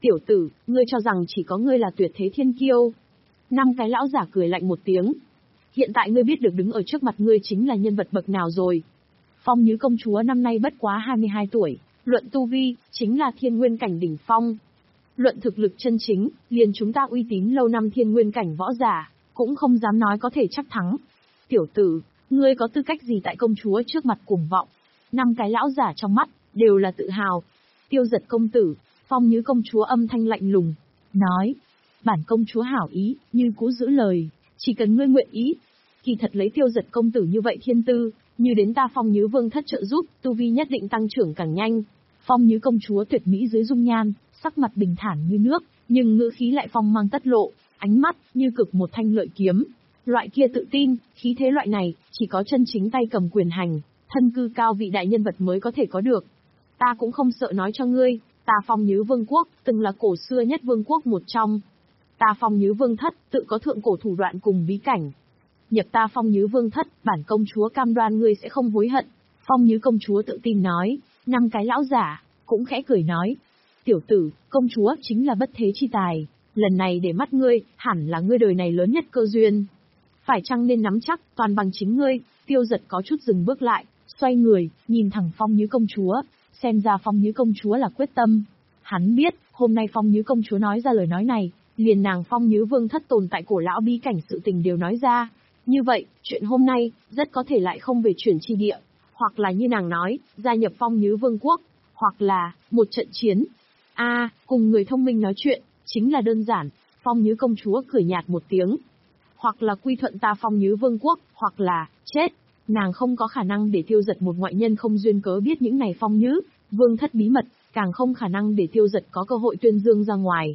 Tiểu tử, ngươi cho rằng chỉ có ngươi là tuyệt thế thiên kiêu. Năm cái lão giả cười lạnh một tiếng. Hiện tại ngươi biết được đứng ở trước mặt ngươi chính là nhân vật bậc nào rồi. Phong Nhứ công chúa năm nay bất quá hai mươi hai tuổi, luận tu vi, chính là thiên nguyên cảnh đỉnh phong. Luận thực lực chân chính, liền chúng ta uy tín lâu năm thiên nguyên cảnh võ giả, cũng không dám nói có thể chắc thắng. Tiểu tử, ngươi có tư cách gì tại công chúa trước mặt cuồng vọng? Năm cái lão giả trong mắt, đều là tự hào. Tiêu Giật công tử, Phong Nhứ công chúa âm thanh lạnh lùng, nói. Bản công chúa hảo ý, như cũ giữ lời, chỉ cần ngươi nguyện ý. Kỳ thật lấy Tiêu Giật công tử như vậy thiên tư, như đến ta Phong Nhứ vương thất trợ giúp, tu vi nhất định tăng trưởng càng nhanh. Phong Nhứ công chúa tuyệt mỹ dưới dung nhan, sắc mặt bình thản như nước, nhưng ngữ khí lại phong mang tất lộ, ánh mắt như cực một thanh lợi kiếm. Loại kia tự tin, khí thế loại này, chỉ có chân chính tay cầm quyền hành, thân cư cao vị đại nhân vật mới có thể có được. Ta cũng không sợ nói cho ngươi, ta Phong Nhứ vương quốc, từng là cổ xưa nhất vương quốc một trong. Ta Phong Nhứ vương thất, tự có thượng cổ thủ đoạn cùng bí cảnh. Nhập ta Phong Nhứ vương thất, bản công chúa cam đoan ngươi sẽ không hối hận. Phong Nhứ công chúa tự tin nói, năm cái lão giả, cũng khẽ cười nói. Tiểu tử, công chúa chính là bất thế chi tài, lần này để mắt ngươi, hẳn là ngươi đời này lớn nhất cơ duyên. Phải chăng nên nắm chắc, toàn bằng chính ngươi. Tiêu Giật có chút dừng bước lại, xoay người, nhìn thẳng Phong Nhứ công chúa, xem ra Phong Nhứ công chúa là quyết tâm. Hắn biết, hôm nay Phong Nhứ công chúa nói ra lời nói này, liền nàng Phong Nhứ vương thất tồn tại cổ lão bí cảnh sự tình đều nói ra. Như vậy, chuyện hôm nay, rất có thể lại không về chuyển chi địa, hoặc là như nàng nói, gia nhập Phong Nhứ vương quốc, hoặc là, một trận chiến. A, à, cùng người thông minh nói chuyện, chính là đơn giản. Phong Nhứ công chúa cười nhạt một tiếng. Hoặc là quy thuận ta Phong Nhứ vương quốc, hoặc là, chết. Nàng không có khả năng để Tiêu Giật một ngoại nhân không duyên cớ biết những này Phong Nhứ vương thất bí mật, càng không khả năng để Tiêu Giật có cơ hội tuyên dương ra ngoài.